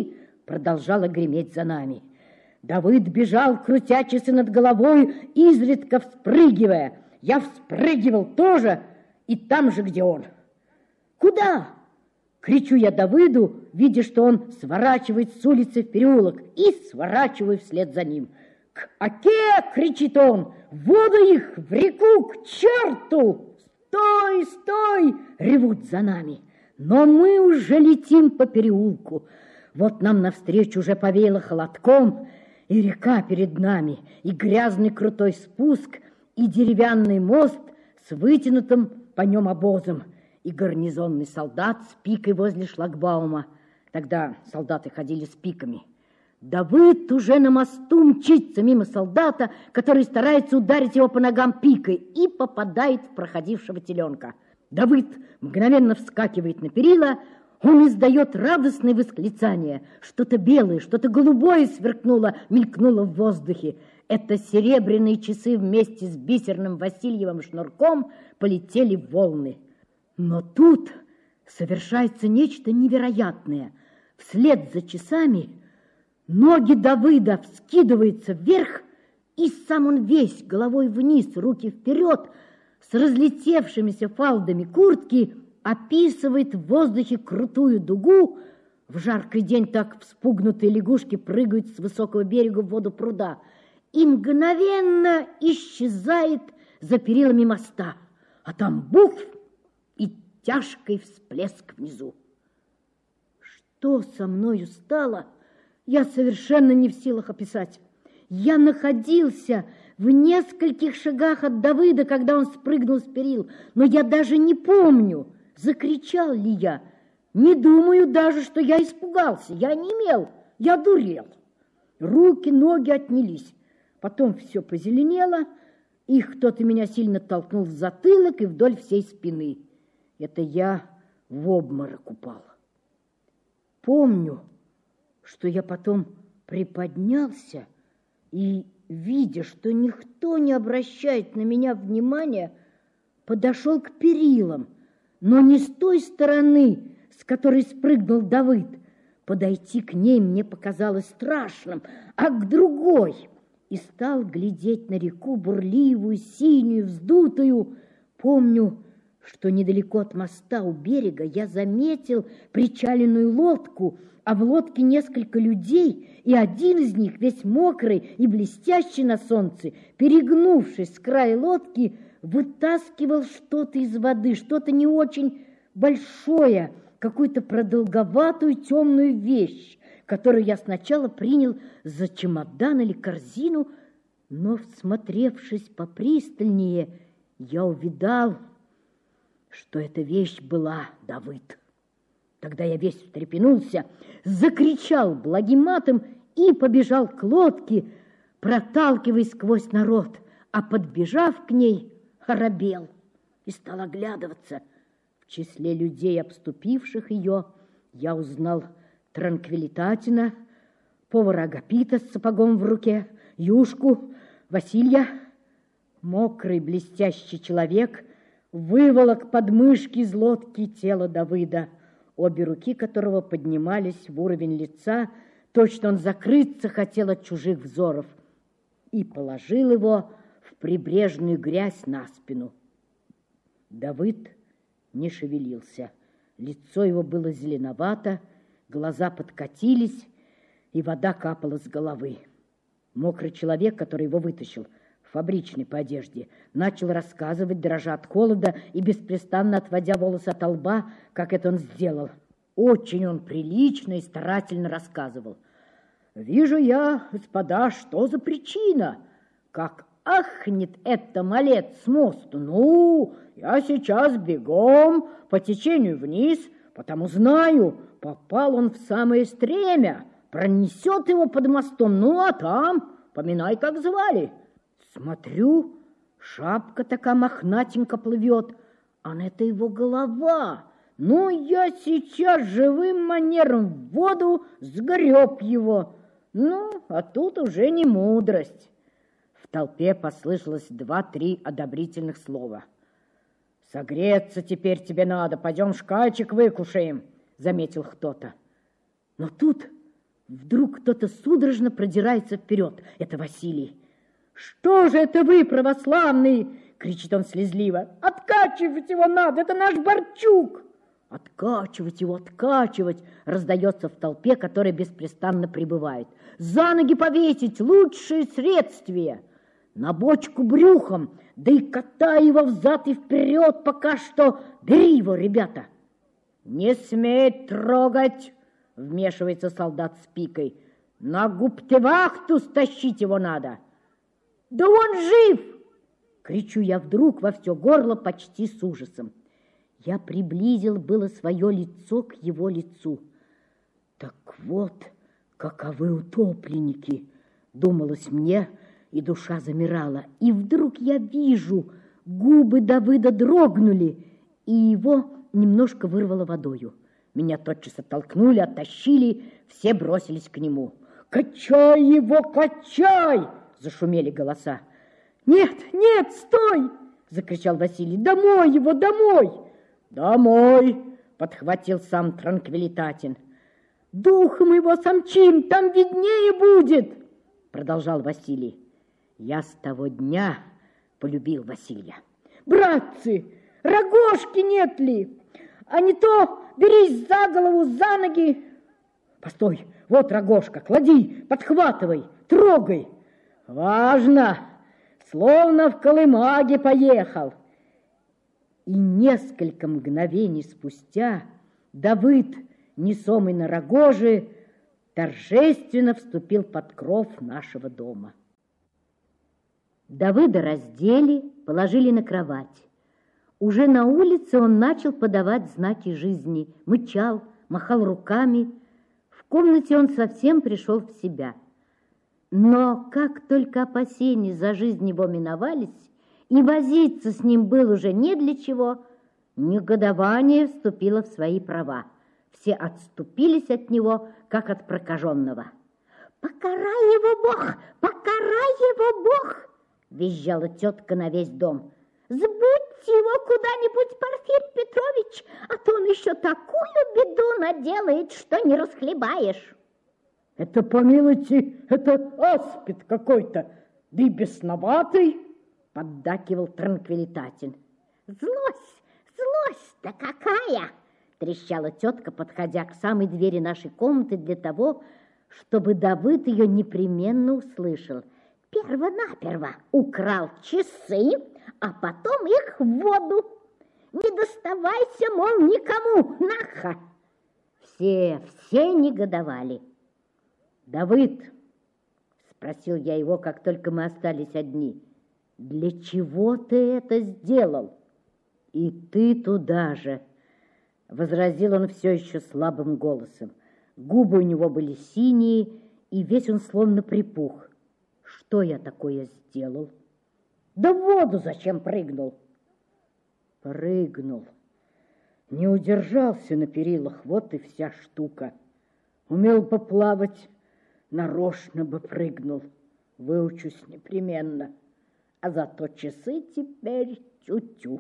продолжала греметь за нами. Давыд бежал, крутя часы над головой, изредка вспрыгивая. Я вспрыгивал тоже, и там же, где он. «Куда?» — кричу я Давыду, видя, что он сворачивает с улицы в переулок, и сворачиваю вслед за ним. «К оке!» — кричит он. «В воду их! В реку! К черту!» «Стой! Стой!» — ревут за нами. Но мы уже летим по переулку. Вот нам навстречу уже повеяло холодком, и река перед нами, и грязный крутой спуск, и деревянный мост с вытянутым по нем обозом, и гарнизонный солдат с пикой возле шлагбаума. Тогда солдаты ходили с пиками. Давыд уже на мосту мчится мимо солдата, который старается ударить его по ногам пикой, и попадает в проходившего теленка. Давыд мгновенно вскакивает на перила, он издает радостное восклицание. Что-то белое, что-то голубое сверкнуло, мелькнуло в воздухе. Это серебряные часы вместе с бисерным Васильевым шнурком полетели в волны. Но тут совершается нечто невероятное. Вслед за часами ноги Давыда вскидываются вверх, и сам он весь головой вниз, руки вперед, с разлетевшимися фалдами куртки, описывает в воздухе крутую дугу. В жаркий день так вспугнутые лягушки прыгают с высокого берега в воду пруда и мгновенно исчезает за перилами моста. А там бух и тяжкий всплеск внизу. Что со мною стало, я совершенно не в силах описать. Я находился в нескольких шагах от Давыда, когда он спрыгнул с перил, но я даже не помню, закричал ли я. Не думаю даже, что я испугался. Я онемел, я дурел. Руки, ноги отнялись. Потом все позеленело, и кто-то меня сильно толкнул в затылок и вдоль всей спины. Это я в обморок упал. Помню, что я потом приподнялся и, видя, что никто не обращает на меня внимания, подошел к перилам, но не с той стороны, с которой спрыгнул Давыд. Подойти к ней мне показалось страшным, а к другой, и стал глядеть на реку бурливую, синюю, вздутую. Помню, что недалеко от моста у берега я заметил причаленную лодку, а в лодке несколько людей, и один из них, весь мокрый и блестящий на солнце, перегнувшись с края лодки, вытаскивал что-то из воды, что-то не очень большое, какую-то продолговатую темную вещь, которую я сначала принял за чемодан или корзину, но, всмотревшись попристальнее, я увидал, что эта вещь была Давыд. Тогда я весь встрепенулся, закричал благим матом и побежал к лодке, проталкиваясь сквозь народ, а, подбежав к ней, оробел и стал оглядываться. В числе людей, обступивших ее, я узнал Транквилитатина, повара Агапита с сапогом в руке, Юшку, Василья. Мокрый блестящий человек выволок под мышки из лодки тело Давыда, обе руки которого поднимались в уровень лица, точно он закрыться хотел от чужих взоров, и положил его в прибрежную грязь на спину. Давыд не шевелился, лицо его было зеленовато, глаза подкатились, и вода капала с головы. Мокрый человек, который его вытащил, фабричный по одежде, начал рассказывать, дрожа от холода и беспрестанно отводя волосы от лба, как это он сделал. Очень он прилично и старательно рассказывал. «Вижу я, господа, что за причина? Как ахнет это малец с мосту! Ну, я сейчас бегом по течению вниз, потому знаю, попал он в самое стремя, пронесет его под мостом, ну, а там, поминай, как звали». Смотрю, шапка такая мохнатенько плывет, а это его голова. Ну, я сейчас живым манером в воду сгреб его. Ну, а тут уже не мудрость. В толпе послышалось 2-3 одобрительных слова. «Согреться теперь тебе надо, пойдем шкафчик выкушаем», — заметил кто-то. Но тут Вдруг кто-то судорожно продирается вперед. Это Василий. «Что же это вы, православные?» — кричит он слезливо. «Откачивать его надо, это наш Борчук!» «Откачивать его, откачивать!» — раздается в толпе, которая беспрестанно прибывает. «За ноги повесить — лучшее средствие! На бочку брюхом, да и катай его взад и вперед пока что! Бери его, ребята!» «Не смей трогать!» — вмешивается солдат с пикой. «На губтевахту стащить его надо!» «Да он жив!» — кричу я вдруг во все горло почти с ужасом. Я приблизил было свое лицо к его лицу. Так вот, каковы утопленники, думалось мне, и душа замирала. И вдруг я вижу, губы Давыда дрогнули, и его немножко вырвало водою. Меня тотчас оттолкнули, оттащили, все бросились к нему. «Качай его, качай!» — зашумели голоса. «Нет, нет, стой!» — закричал Василий. «Домой его, домой!» «Домой!» — подхватил сам Транквилитатин. «Духом его самчим, там виднее будет!» — продолжал Василий. Я с того дня полюбил Василия. «Братцы, рогожки нет ли? А не то берись за голову, за ноги!» «Постой, вот рогожка, клади, подхватывай, трогай!» «Важно! Словно в колымаге поехал!» И несколько мгновений спустя Давыд, несомый на рогоже, торжественно вступил под кров нашего дома. Давыда раздели, положили на кровать. Уже на улице он начал подавать знаки жизни, мычал, махал руками. В комнате он совсем пришел в себя. Но как только опасения за жизнь его миновались, и возиться с ним было уже не для чего, негодование вступило в свои права. Все отступились от него, как от прокаженного. «Покарай его Бог! Покарай его Бог!» — визжала тетка на весь дом. «Сбудьте его куда-нибудь, Порфирий Петрович, а то он еще такую беду наделает, что не расхлебаешь». «Это, помилуйте, это аспид какой-то, да и бесноватый!» — поддакивал Транквилитатин. «Злость, злость-то какая!» — трещала тетка, подходя к самой двери нашей комнаты для того, чтобы Давыд ее непременно услышал. «Перво-наперво украл часы, а потом их в воду. Не доставайся, мол, никому, наха!» Все негодовали. «Давыд!» — спросил я его, как только мы остались одни. «Для чего ты это сделал?» «И ты туда же!» — возразил он все еще слабым голосом. Губы у него были синие, и весь он словно припух. «Что я такое сделал?» «Да в воду зачем прыгнул?» «Прыгнул. Не удержался на перилах, вот и вся штука. Умел поплавать, нарочно бы прыгнул. Выучусь непременно. А зато часы теперь тю-тю».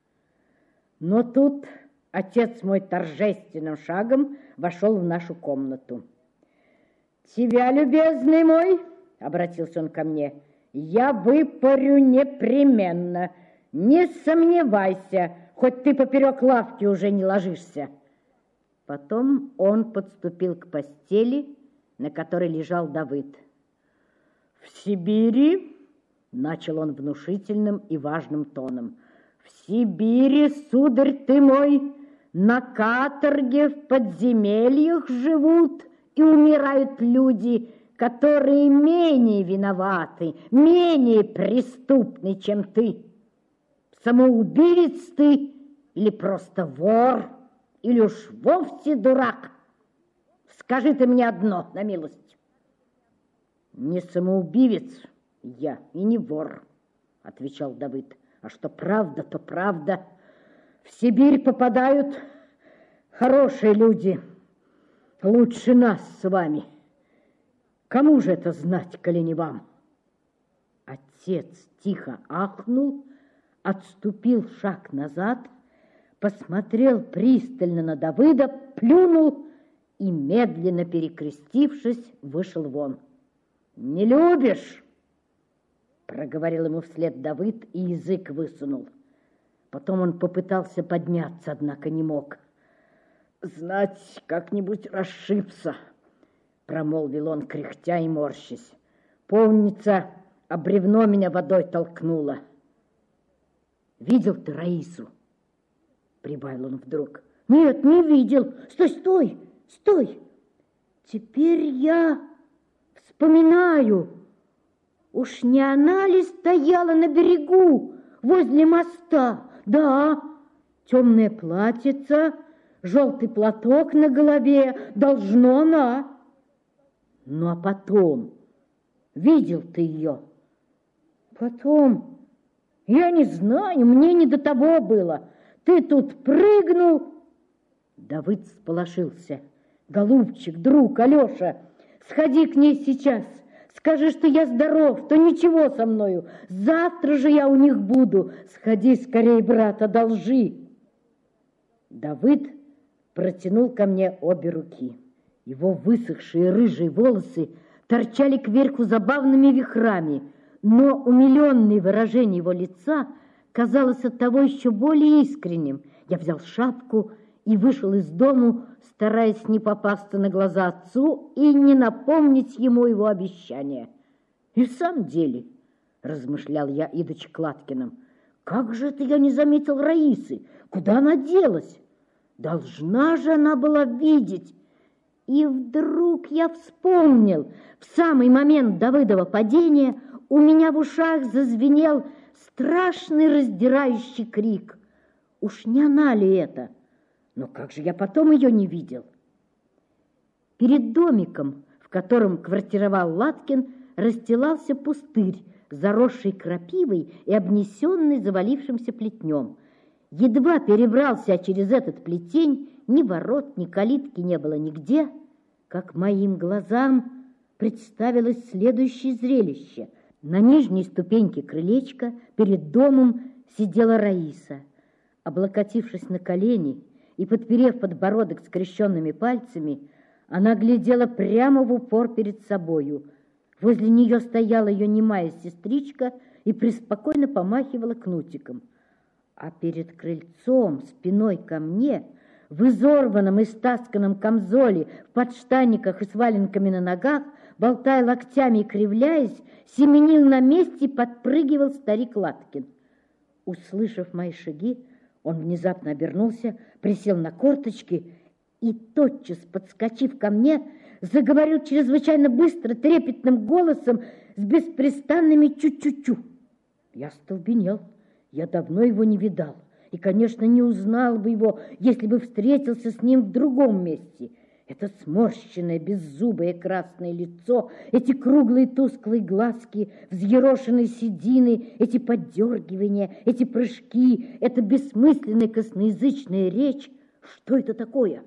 Но тут отец мой торжественным шагом вошел в нашу комнату. «Тебя, любезный мой, — обратился он ко мне, — я выпарю непременно. Не сомневайся, хоть ты поперек лавки уже не ложишься». Потом он подступил к постели, на которой лежал Давыд. «В Сибири, — начал он внушительным и важным тоном, — в Сибири, сударь ты мой, на каторге в подземельях живут и умирают люди, которые менее виноваты, менее преступны, чем ты. Самоубивец ты или просто вор, или уж вовсе дурак? Скажи ты мне одно на милость». «Не самоубивец я и не вор, — отвечал Давыд, — а что правда, то правда. В Сибирь попадают хорошие люди, лучше нас с вами. Кому же это знать, коли не вам?» Отец тихо ахнул, отступил шаг назад, посмотрел пристально на Давыда, плюнул и, медленно перекрестившись, вышел вон. «Не любишь?» — проговорил ему вслед Давыд и язык высунул. Потом он попытался подняться, однако не мог. «Знать, как-нибудь расшибся», — промолвил он, кряхтя и морщась. «Помнится, а бревно меня водой толкнуло». «Видел ты Раису?» — прибавил он вдруг. «Нет, не видел. Стой, стой, стой! Теперь я вспоминаю. Уж не она ли стояла на берегу возле моста? Да, темное платьице, желтый платок на голове, должно она. Ну, а потом, видел ты ее?» «Потом, я не знаю, мне не до того было. Ты тут прыгнул». Давыд всполошился. «Голубчик, друг, Алеша, сходи к ней сейчас. Скажи, что я здоров, то ничего со мною. Завтра же я у них буду. Сходи скорее, брат, одолжи». Давыд протянул ко мне обе руки. Его высохшие рыжие волосы торчали кверху забавными вихрами, но умиленное выражение его лица казалось оттого еще более искренним. Я взял шапку и вышел из дому, стараясь не попасться на глаза отцу и не напомнить ему его обещания. И в самом деле, размышлял я, идучи к Латкиным, как же это я не заметил Раисы? Куда она делась? Должна же она была видеть. И вдруг я вспомнил, в самый момент Давыдова падения у меня в ушах зазвенел страшный раздирающий крик. Уж не она ли это? Но как же я потом ее не видел? Перед домиком, в котором квартировал Латкин, расстилался пустырь, заросший крапивой и обнесенный завалившимся плетнем. Едва перебрался через этот плетень, ни ворот, ни калитки не было нигде, как моим глазам представилось следующее зрелище. На нижней ступеньке крылечка перед домом сидела Раиса. Облокотившись на колени и подперев подбородок скрещенными пальцами, она глядела прямо в упор перед собою. Возле нее стояла ее немая сестричка и преспокойно помахивала кнутиком. А перед крыльцом, спиной ко мне, в изорванном и стасканном камзоле, в подштанниках и с валенками на ногах, болтая локтями и кривляясь, семенил на месте и подпрыгивал старик Латкин. Услышав мои шаги, он внезапно обернулся, присел на корточки и, тотчас подскочив ко мне, заговорил чрезвычайно быстро, трепетным голосом с беспрестанными чу-чу-чу. Я остолбенел. Я давно его не видал и, конечно, не узнал бы его, если бы встретился с ним в другом месте. Это сморщенное, беззубое красное лицо, эти круглые тусклые глазки, взъерошенные седины, эти поддергивания, эти прыжки, эта бессмысленная косноязычная речь. Что это такое?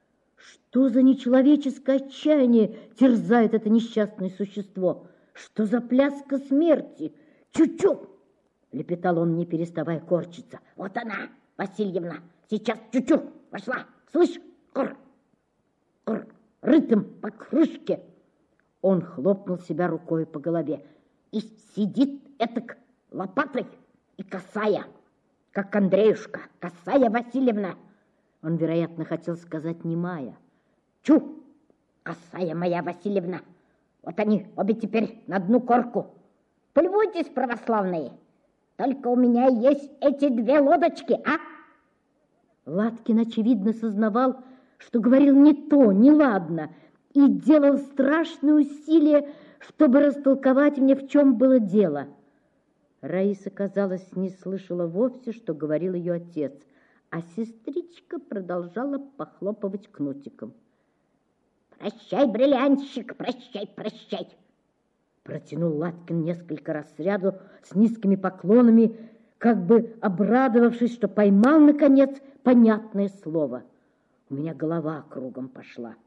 Что за нечеловеческое отчаяние терзает это несчастное существо? Что за пляска смерти? Чу-чу! Лепетал он, не переставая корчиться. Вот она, Васильевна, сейчас чу-чу пошла. Слышь, кур, кур, рытым по крышке. Он хлопнул себя рукой по голове. И сидит этак лопатой и косая, как Андреюшка, косая Васильевна. Он, вероятно, хотел сказать немая. Чу, косая моя Васильевна. Вот они обе теперь на дну корку. Полюбуйтесь, православные. Только у меня есть эти две лодочки, а? Латкин, очевидно, сознавал, что говорил не то, неладно, и делал страшные усилия, чтобы растолковать мне, в чем было дело. Раиса, казалось, не слышала вовсе, что говорил ее отец, а сестричка продолжала похлопывать кнутиком. «Прощай, бриллиантщик, прощай, прощай!» Протянул Латкин несколько раз сряду с низкими поклонами, как бы обрадовавшись, что поймал, наконец, понятное слово. У меня голова кругом пошла.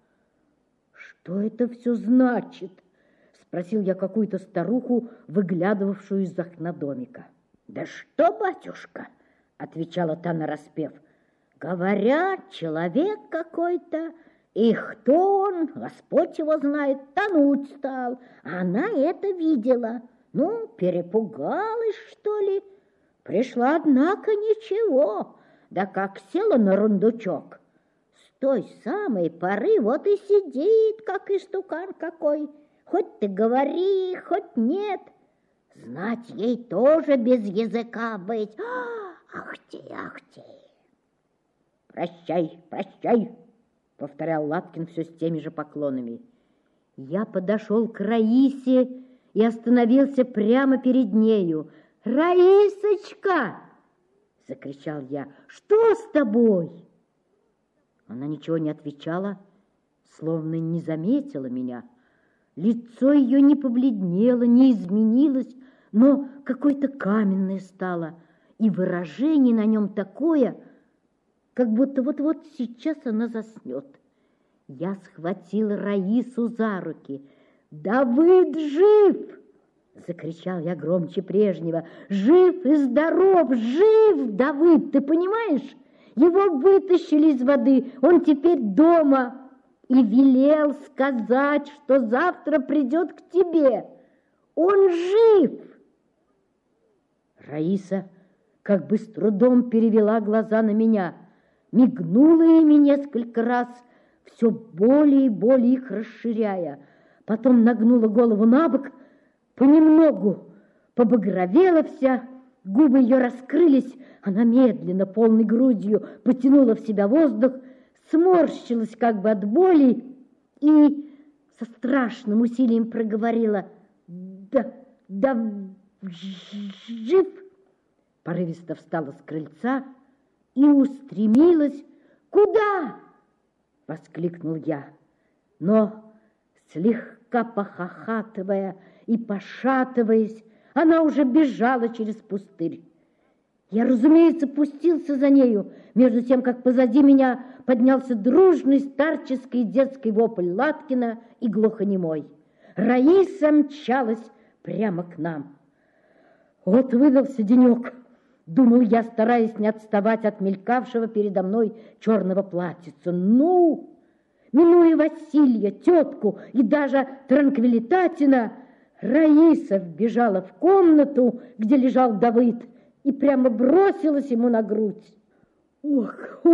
«Что это все значит?» — спросил я какую-то старуху, выглядывавшую из окна домика. «Да что, батюшка?» — отвечала та нараспев. «Говорят, человек какой-то И кто он, Господь его знает, тонуть стал. Она это видела. Ну, перепугалась, что ли? Пришла, однако, ничего. Да как села на рундучок. С той самой поры вот и сидит, как истукан какой. Хоть ты говори, хоть нет. Знать ей тоже без языка быть. Ах ты, ах ты. Прощай, прощай, повторял Латкин все с теми же поклонами. Я подошел к Раисе и остановился прямо перед нею. «Раисочка!» — закричал я. «Что с тобой?» Она ничего не отвечала, словно не заметила меня. Лицо ее не побледнело, не изменилось, но какое-то каменное стало, и выражение на нем такое, как будто вот-вот сейчас она заснет. Я схватила Раису за руки. «Давыд жив!» — закричал я громче прежнего. «Жив и здоров! Жив, Давыд, ты понимаешь? Его вытащили из воды, он теперь дома и велел сказать, что завтра придет к тебе. Он жив!» Раиса как бы с трудом перевела глаза на меня, мигнула ими несколько раз, все более и более их расширяя. Потом нагнула голову на бок, понемногу побагровела вся, губы ее раскрылись, она медленно, полной грудью потянула в себя воздух, сморщилась как бы от боли и со страшным усилием проговорила: «Да, жив!» Порывисто встала с крыльца и устремилась. «Куда?» — воскликнул я. Но, слегка похохатывая и пошатываясь, она уже бежала через пустырь. Я, разумеется, пустился за нею, между тем, как позади меня поднялся дружный старческий детский вопль Латкина и глухонемой. Раиса мчалась прямо к нам. Вот выдался денек, думал я, стараясь не отставать от мелькавшего передо мной черного платьица. Ну, минуя Василия, тетку и даже Транквилитатина, Раиса вбежала в комнату, где лежал Давыд, и прямо бросилась ему на грудь. «Ох,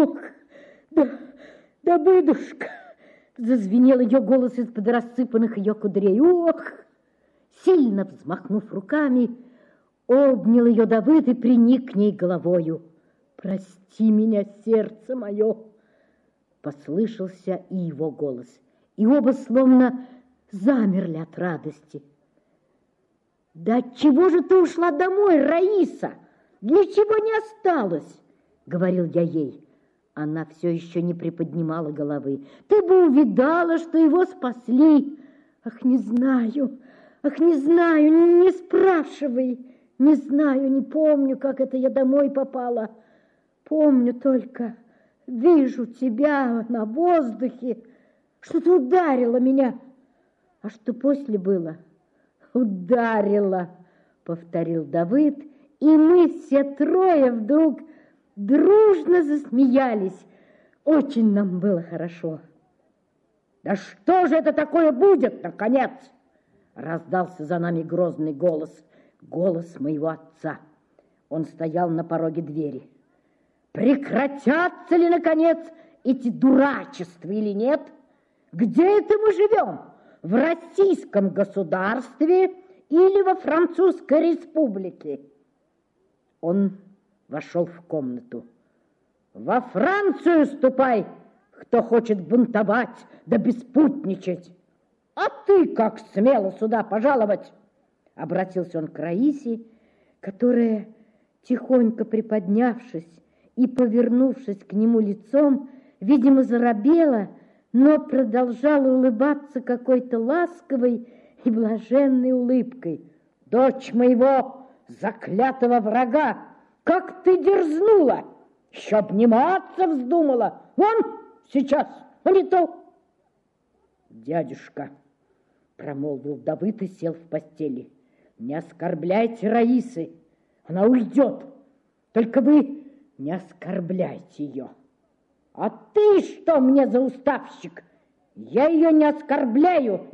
Давыдушка!» — зазвенел ее голос из-под рассыпанных ее кудрей. «Ох!» Сильно взмахнув руками, обнял ее Давыд и приник к ней головою. «Прости меня, сердце мое!» Послышался и его голос, и оба словно замерли от радости. «Да чего же ты ушла домой, Раиса? Ничего не осталось!» — говорил я ей. Она все еще не приподнимала головы. «Ты бы увидала, что его спасли!» «Ах, не знаю, не спрашивай! Не знаю, не помню, как это я домой попала. Помню только, вижу тебя на воздухе, что-то ударило меня. А что после было?» «Ударило», — повторил Давыд, и мы все трое вдруг дружно засмеялись. Очень нам было хорошо. «Да что же это такое будет, наконец?» Раздался за нами грозный голос, голос моего отца. Он стоял на пороге двери. «Прекратятся ли, наконец, эти дурачества или нет? Где это мы живем? В российском государстве или во Французской республике?» Он вошел в комнату. «Во Францию ступай, кто хочет бунтовать да беспутничать! А ты как смело сюда пожаловать?» Обратился он к Раисе, которая, тихонько приподнявшись и повернувшись к нему лицом, видимо, заробела, но продолжала улыбаться какой-то ласковой и блаженной улыбкой. «Дочь моего заклятого врага, как ты дерзнула! Еще обниматься вздумала! Вон сейчас, а не то!» «Дядюшка», — промолвил Давыд и сел в постели, — «не оскорбляйте Раисы, она уйдет, только вы не оскорбляйте ее». А ты что мне за уставщик? Я ее не оскорбляю,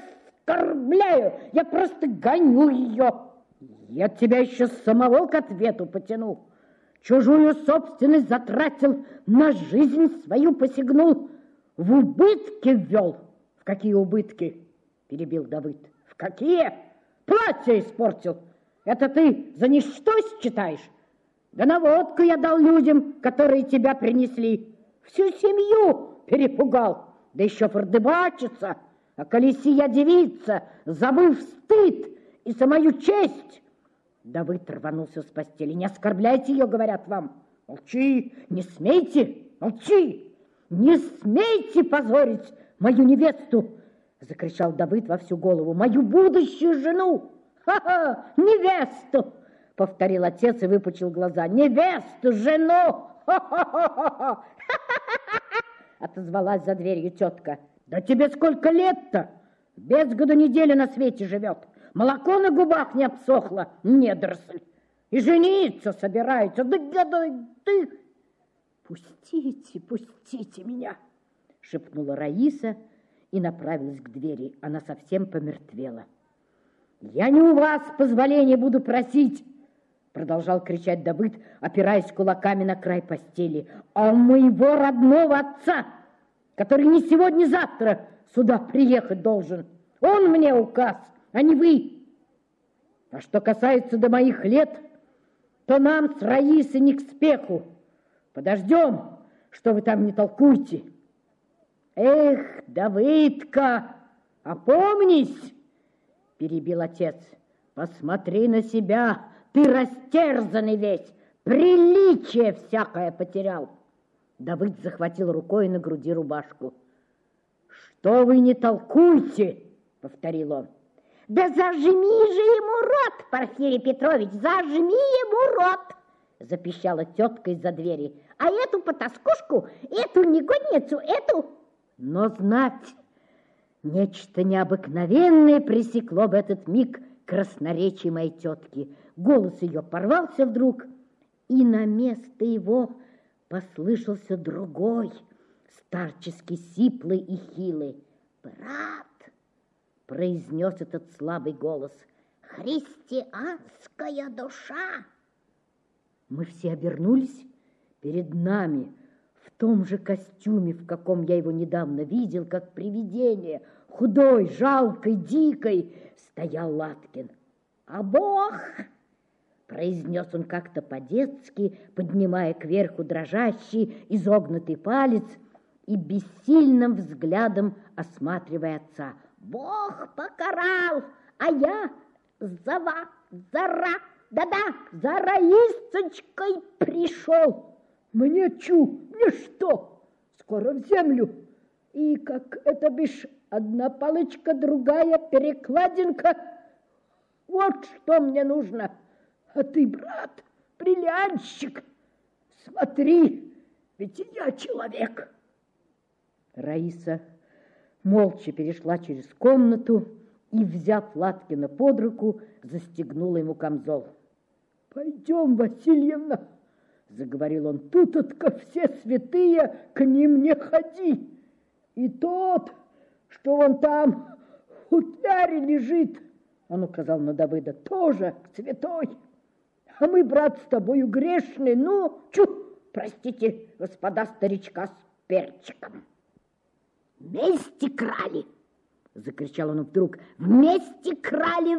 я просто гоню ее. Я тебя еще самого к ответу потяну. Чужую собственность затратил, на жизнь свою посягнул, в убытки ввел. В какие убытки? Перебил Давыд. В какие? Платье испортил. Это ты за ничто считаешь? Да на водку я дал людям, которые тебя принесли. Всю семью перепугал. Да еще фордыбачится. А коли сия девица, забыв стыд и самую честь... Давыд рванулся с постели. Не оскорбляйте ее, говорят вам. Молчи, не смейте, молчи. Не смейте позорить мою невесту, закричал Давыд во всю голову. Мою будущую жену. Ха-ха, невесту, повторил отец и выпучил глаза. Невесту, жену. Ха-ха-ха-ха. Отозвалась за дверью тетка. Да тебе сколько лет-то? Без году неделю на свете живет. Молоко на губах не обсохло, недоросль. И жениться собирается. Да ты... Пустите меня, шепнула Раиса и направилась к двери. Она совсем помертвела. Я не у вас позволения буду просить, продолжал кричать Давыд, опираясь кулаками на край постели, а у моего родного отца, который не сегодня-завтра сюда приехать должен. Он мне указ, а не вы. А что касается до моих лет, то нам с Раисой не к спеху. Подождем, что вы там не толкуете. Эх, Давыдка, опомнись, перебил отец. Посмотри на себя, ты растерзанный весь, приличие всякое потерял. Давыд захватил рукой на груди рубашку. Что вы не толкуете, повторил он. Да зажми же ему рот, Порфирий Петрович, зажми ему рот, запищала тетка из-за двери. А эту потаскушку, эту негодницу, эту... Но знать, нечто необыкновенное пресекло в этот миг красноречие моей тетки. Голос ее порвался вдруг, и на место его послышался другой, старчески сиплый и хилый. Брат, произнес этот слабый голос, христианская душа. Мы все обернулись. Перед нами в том же костюме, в каком я его недавно видел, как привидение, худой, жалкой, дикой, стоял Латкин. А Бог, произнес он как-то по-детски, поднимая кверху дрожащий, изогнутый палец и бессильным взглядом осматривая отца. Бог покарал, а я за Раисочкой пришел. Мне что? Скоро в землю. И как это бишь, одна палочка, другая перекладинка. Вот что мне нужно. А ты, брат, бриллиантщик, смотри, ведь и я человек. Раиса молча перешла через комнату и, взяв Латкина под руку, застегнула ему камзол. Пойдем, Васильевна, заговорил он, тут-то все святые, к ним не ходи. И тот, что вон там в футляре лежит, он указал на Давыда, тоже святой. А мы, брат, с тобою грешные, простите, господа старичка с перчиком. Вместе крали, закричал он вдруг, вместе крали,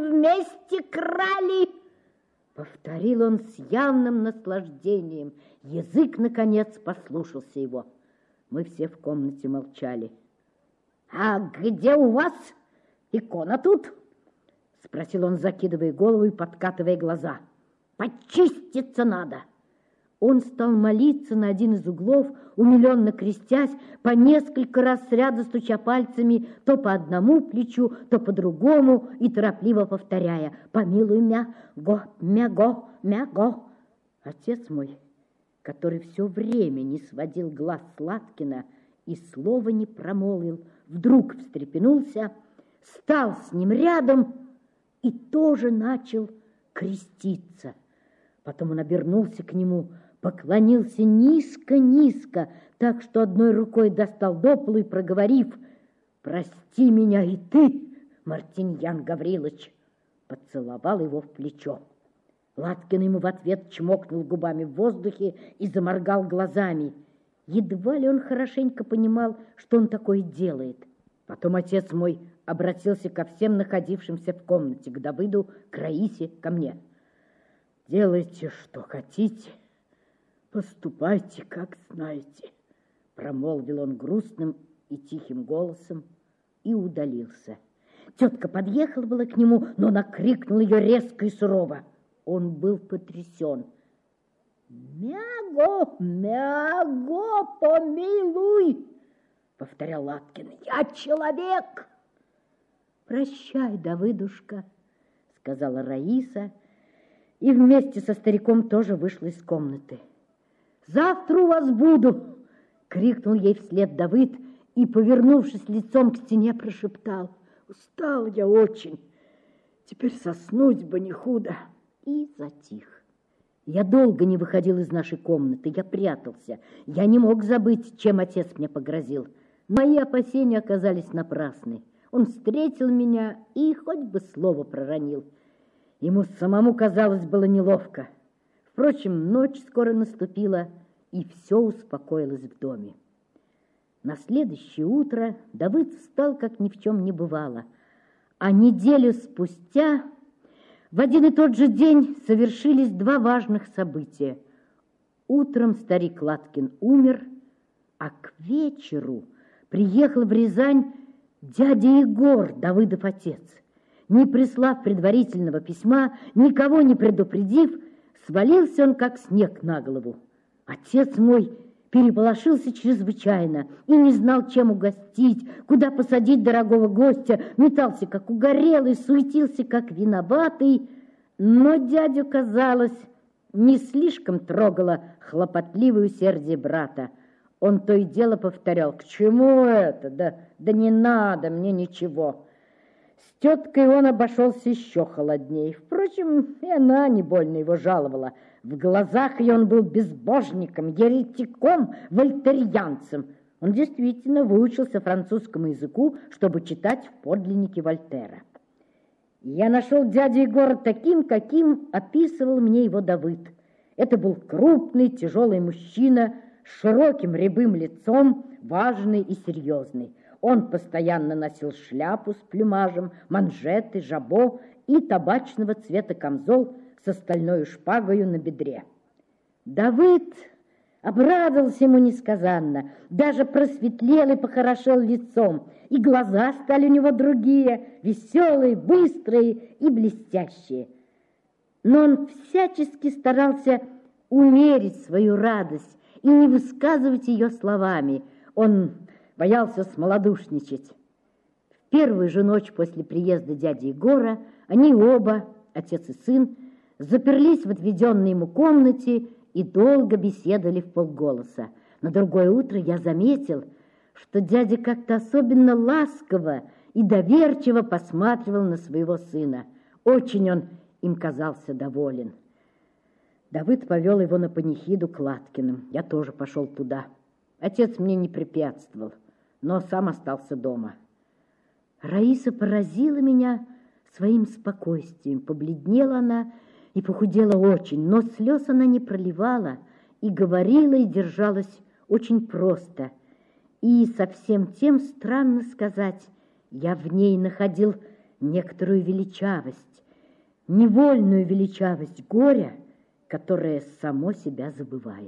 повторил он с явным наслаждением. Язык, наконец, послушался его. Мы все в комнате молчали. А где у вас икона тут? Спросил он, закидывая голову и подкатывая глаза. Почиститься надо. Он стал молиться на один из углов, умиленно крестясь, по несколько раз сряду стуча пальцами то по одному плечу, то по другому и торопливо повторяя: «Помилуй мяго». Отец мой, который все время не сводил глаз с Латкина и слова не промолвил, вдруг встрепенулся, стал с ним рядом и тоже начал креститься. Потом он обернулся к нему, поклонился низко-низко, так что одной рукой достал до полу и, проговорив: «Прости меня и ты, Мартиньян Гаврилович», поцеловал его в плечо. Латкин ему в ответ чмокнул губами в воздухе и заморгал глазами. Едва ли он хорошенько понимал, что он такое делает. Потом отец мой обратился ко всем находившимся в комнате, к Давыду, к Раисе, ко мне. «Делайте, что хотите, поступайте, как знаете», промолвил он грустным и тихим голосом и удалился. Тетка подъехала была к нему, но накрикнул ее резко и сурово. Он был потрясен. «Мяго, мяго, помилуй!» — повторял Латкин. «Я человек!» «Прощай, Давыдушка», — сказала Раиса, и вместе со стариком тоже вышла из комнаты. «Завтра у вас буду!» — крикнул ей вслед Давыд и, повернувшись лицом к стене, прошептал: «Устал я очень, теперь соснуть бы не худо». И затих. Я долго не выходил из нашей комнаты, я прятался. Я не мог забыть, чем отец мне погрозил. Мои опасения оказались напрасны. Он встретил меня и хоть бы слово проронил. Ему самому, казалось, было неловко. Впрочем, ночь скоро наступила, и все успокоилось в доме. На следующее утро Давыд встал, как ни в чем не бывало, а неделю спустя в один и тот же день совершились два важных события. Утром старик Латкин умер, а к вечеру приехал в Рязань дядя Егор, Давыдов отец. Не прислав предварительного письма, никого не предупредив, свалился он, как снег на голову. Отец мой переполошился чрезвычайно и не знал, чем угостить, куда посадить дорогого гостя, метался, как угорелый, суетился, как виноватый. Но дядю, казалось, не слишком трогало хлопотливое усердие брата. Он то и дело повторял: «К чему это? Да не надо мне ничего». С теткой он обошелся еще холодней. Впрочем, и она не больно его жаловала. В глазах ее он был безбожником, еретиком, вольтерьянцем. Он действительно выучился французскому языку, чтобы читать в подлиннике Вольтера. Я нашел дядю Егора таким, каким описывал мне его Давыд. Это был крупный, тяжелый мужчина с широким рябым лицом, важный и серьезный. Он постоянно носил шляпу с плюмажем, манжеты, жабо и табачного цвета камзол с стальной шпагою на бедре. Давыд обрадовался ему несказанно, даже просветлел и похорошел лицом, и глаза стали у него другие, веселые, быстрые и блестящие. Но он всячески старался умерить свою радость и не высказывать ее словами. Он боялся смолодушничать. В первую же ночь после приезда дяди Егора они оба, отец и сын, заперлись в отведенной ему комнате и долго беседовали вполголоса. На другое утро я заметил, что дядя как-то особенно ласково и доверчиво посматривал на своего сына. Очень он им казался доволен. Давыд повел его на панихиду к Латкиным. Я тоже пошел туда. Отец мне не препятствовал, но сам остался дома. Раиса поразила меня своим спокойствием. Побледнела она и похудела очень, но слез она не проливала и говорила, и держалась очень просто. И совсем тем, странно сказать, я в ней находил некоторую величавость, невольную величавость горя, которое само себя забывает.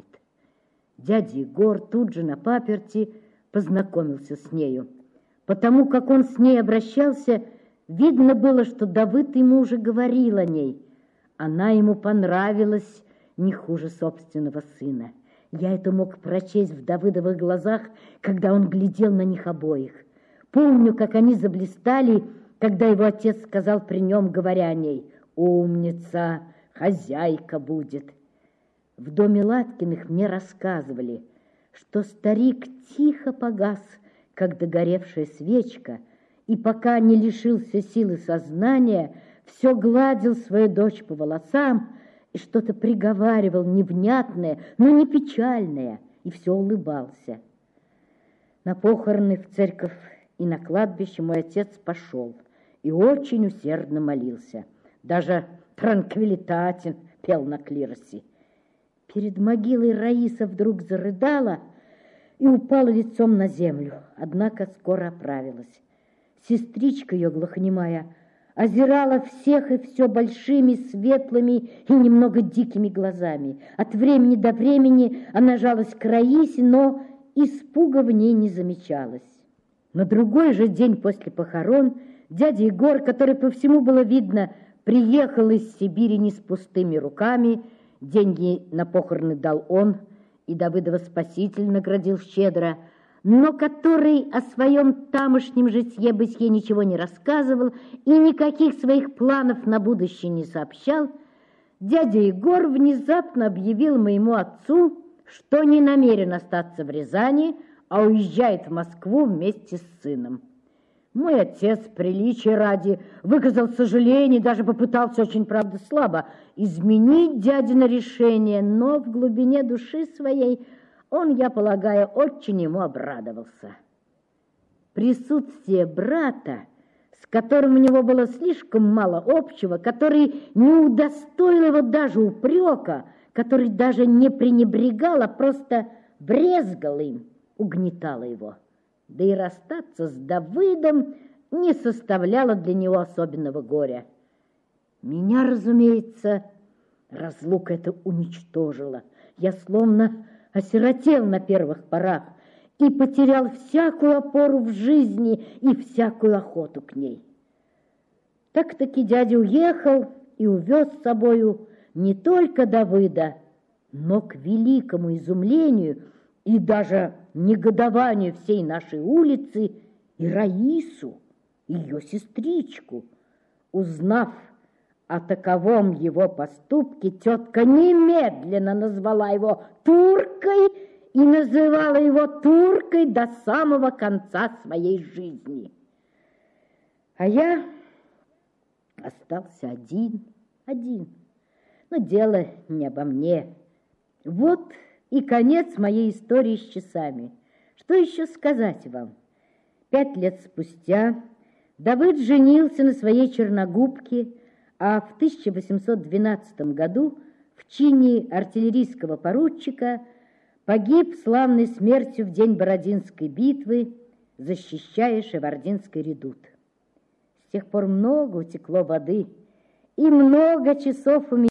Дядя Егор тут же на паперти познакомился с нею. Потому как он с ней обращался, видно было, что Давыд ему уже говорил о ней. Она ему понравилась не хуже собственного сына. Я это мог прочесть в Давыдовых глазах, когда он глядел на них обоих. Помню, как они заблистали, когда его отец сказал при нем, говоря о ней: «Умница, хозяйка будет». В доме Латкиных мне рассказывали, что старик тихо погас, как догоревшая свечка, и пока не лишился силы сознания, все гладил свою дочь по волосам и что-то приговаривал невнятное, но не печальное, и все улыбался. На похороны в церковь и на кладбище мой отец пошел и очень усердно молился. Даже транквилитатин пел на клиросе. Перед могилой Раиса вдруг зарыдала и упала лицом на землю, однако скоро оправилась. Сестричка ее, глухонемая, озирала всех и все большими, светлыми и немного дикими глазами. От времени до времени она жалась к Раисе, но испуга в ней не замечалось. На другой же день после похорон дядя Егор, который по всему было видно, приехал из Сибири не с пустыми руками, деньги на похороны дал он, и Давыдова спаситель наградил щедро, но который о своем тамошнем житье-бытие ничего не рассказывал и никаких своих планов на будущее не сообщал, дядя Егор внезапно объявил моему отцу, что не намерен остаться в Рязани, а уезжает в Москву вместе с сыном. Мой отец, приличия ради, выказал сожаление, даже попытался очень, правда, слабо изменить дядино решение, но в глубине души своей он, я полагаю, очень ему обрадовался. Присутствие брата, с которым у него было слишком мало общего, который не удостоил его даже упрека, который даже не пренебрегал, а просто брезгал им, угнетало его. Да и расстаться с Давыдом не составляло для него особенного горя. Меня, разумеется, разлука эта уничтожила. Я словно осиротел на первых порах и потерял всякую опору в жизни и всякую охоту к ней. Так-таки дядя уехал и увез с собою не только Давыда, но к великому изумлению и даже негодованию всей нашей улицы и Раису, ее сестричку. Узнав о таковом его поступке, тетка немедленно назвала его туркой и называла его туркой до самого конца своей жизни. А я остался один. Но дело не обо мне. Вот и конец моей истории с часами. Что еще сказать вам? 5 лет спустя Давыд женился на своей черногубке, а в 1812 году в чине артиллерийского поручика погиб славной смертью в день Бородинской битвы, защищая Шевардинский редут. С тех пор много утекло воды, и много часов у меня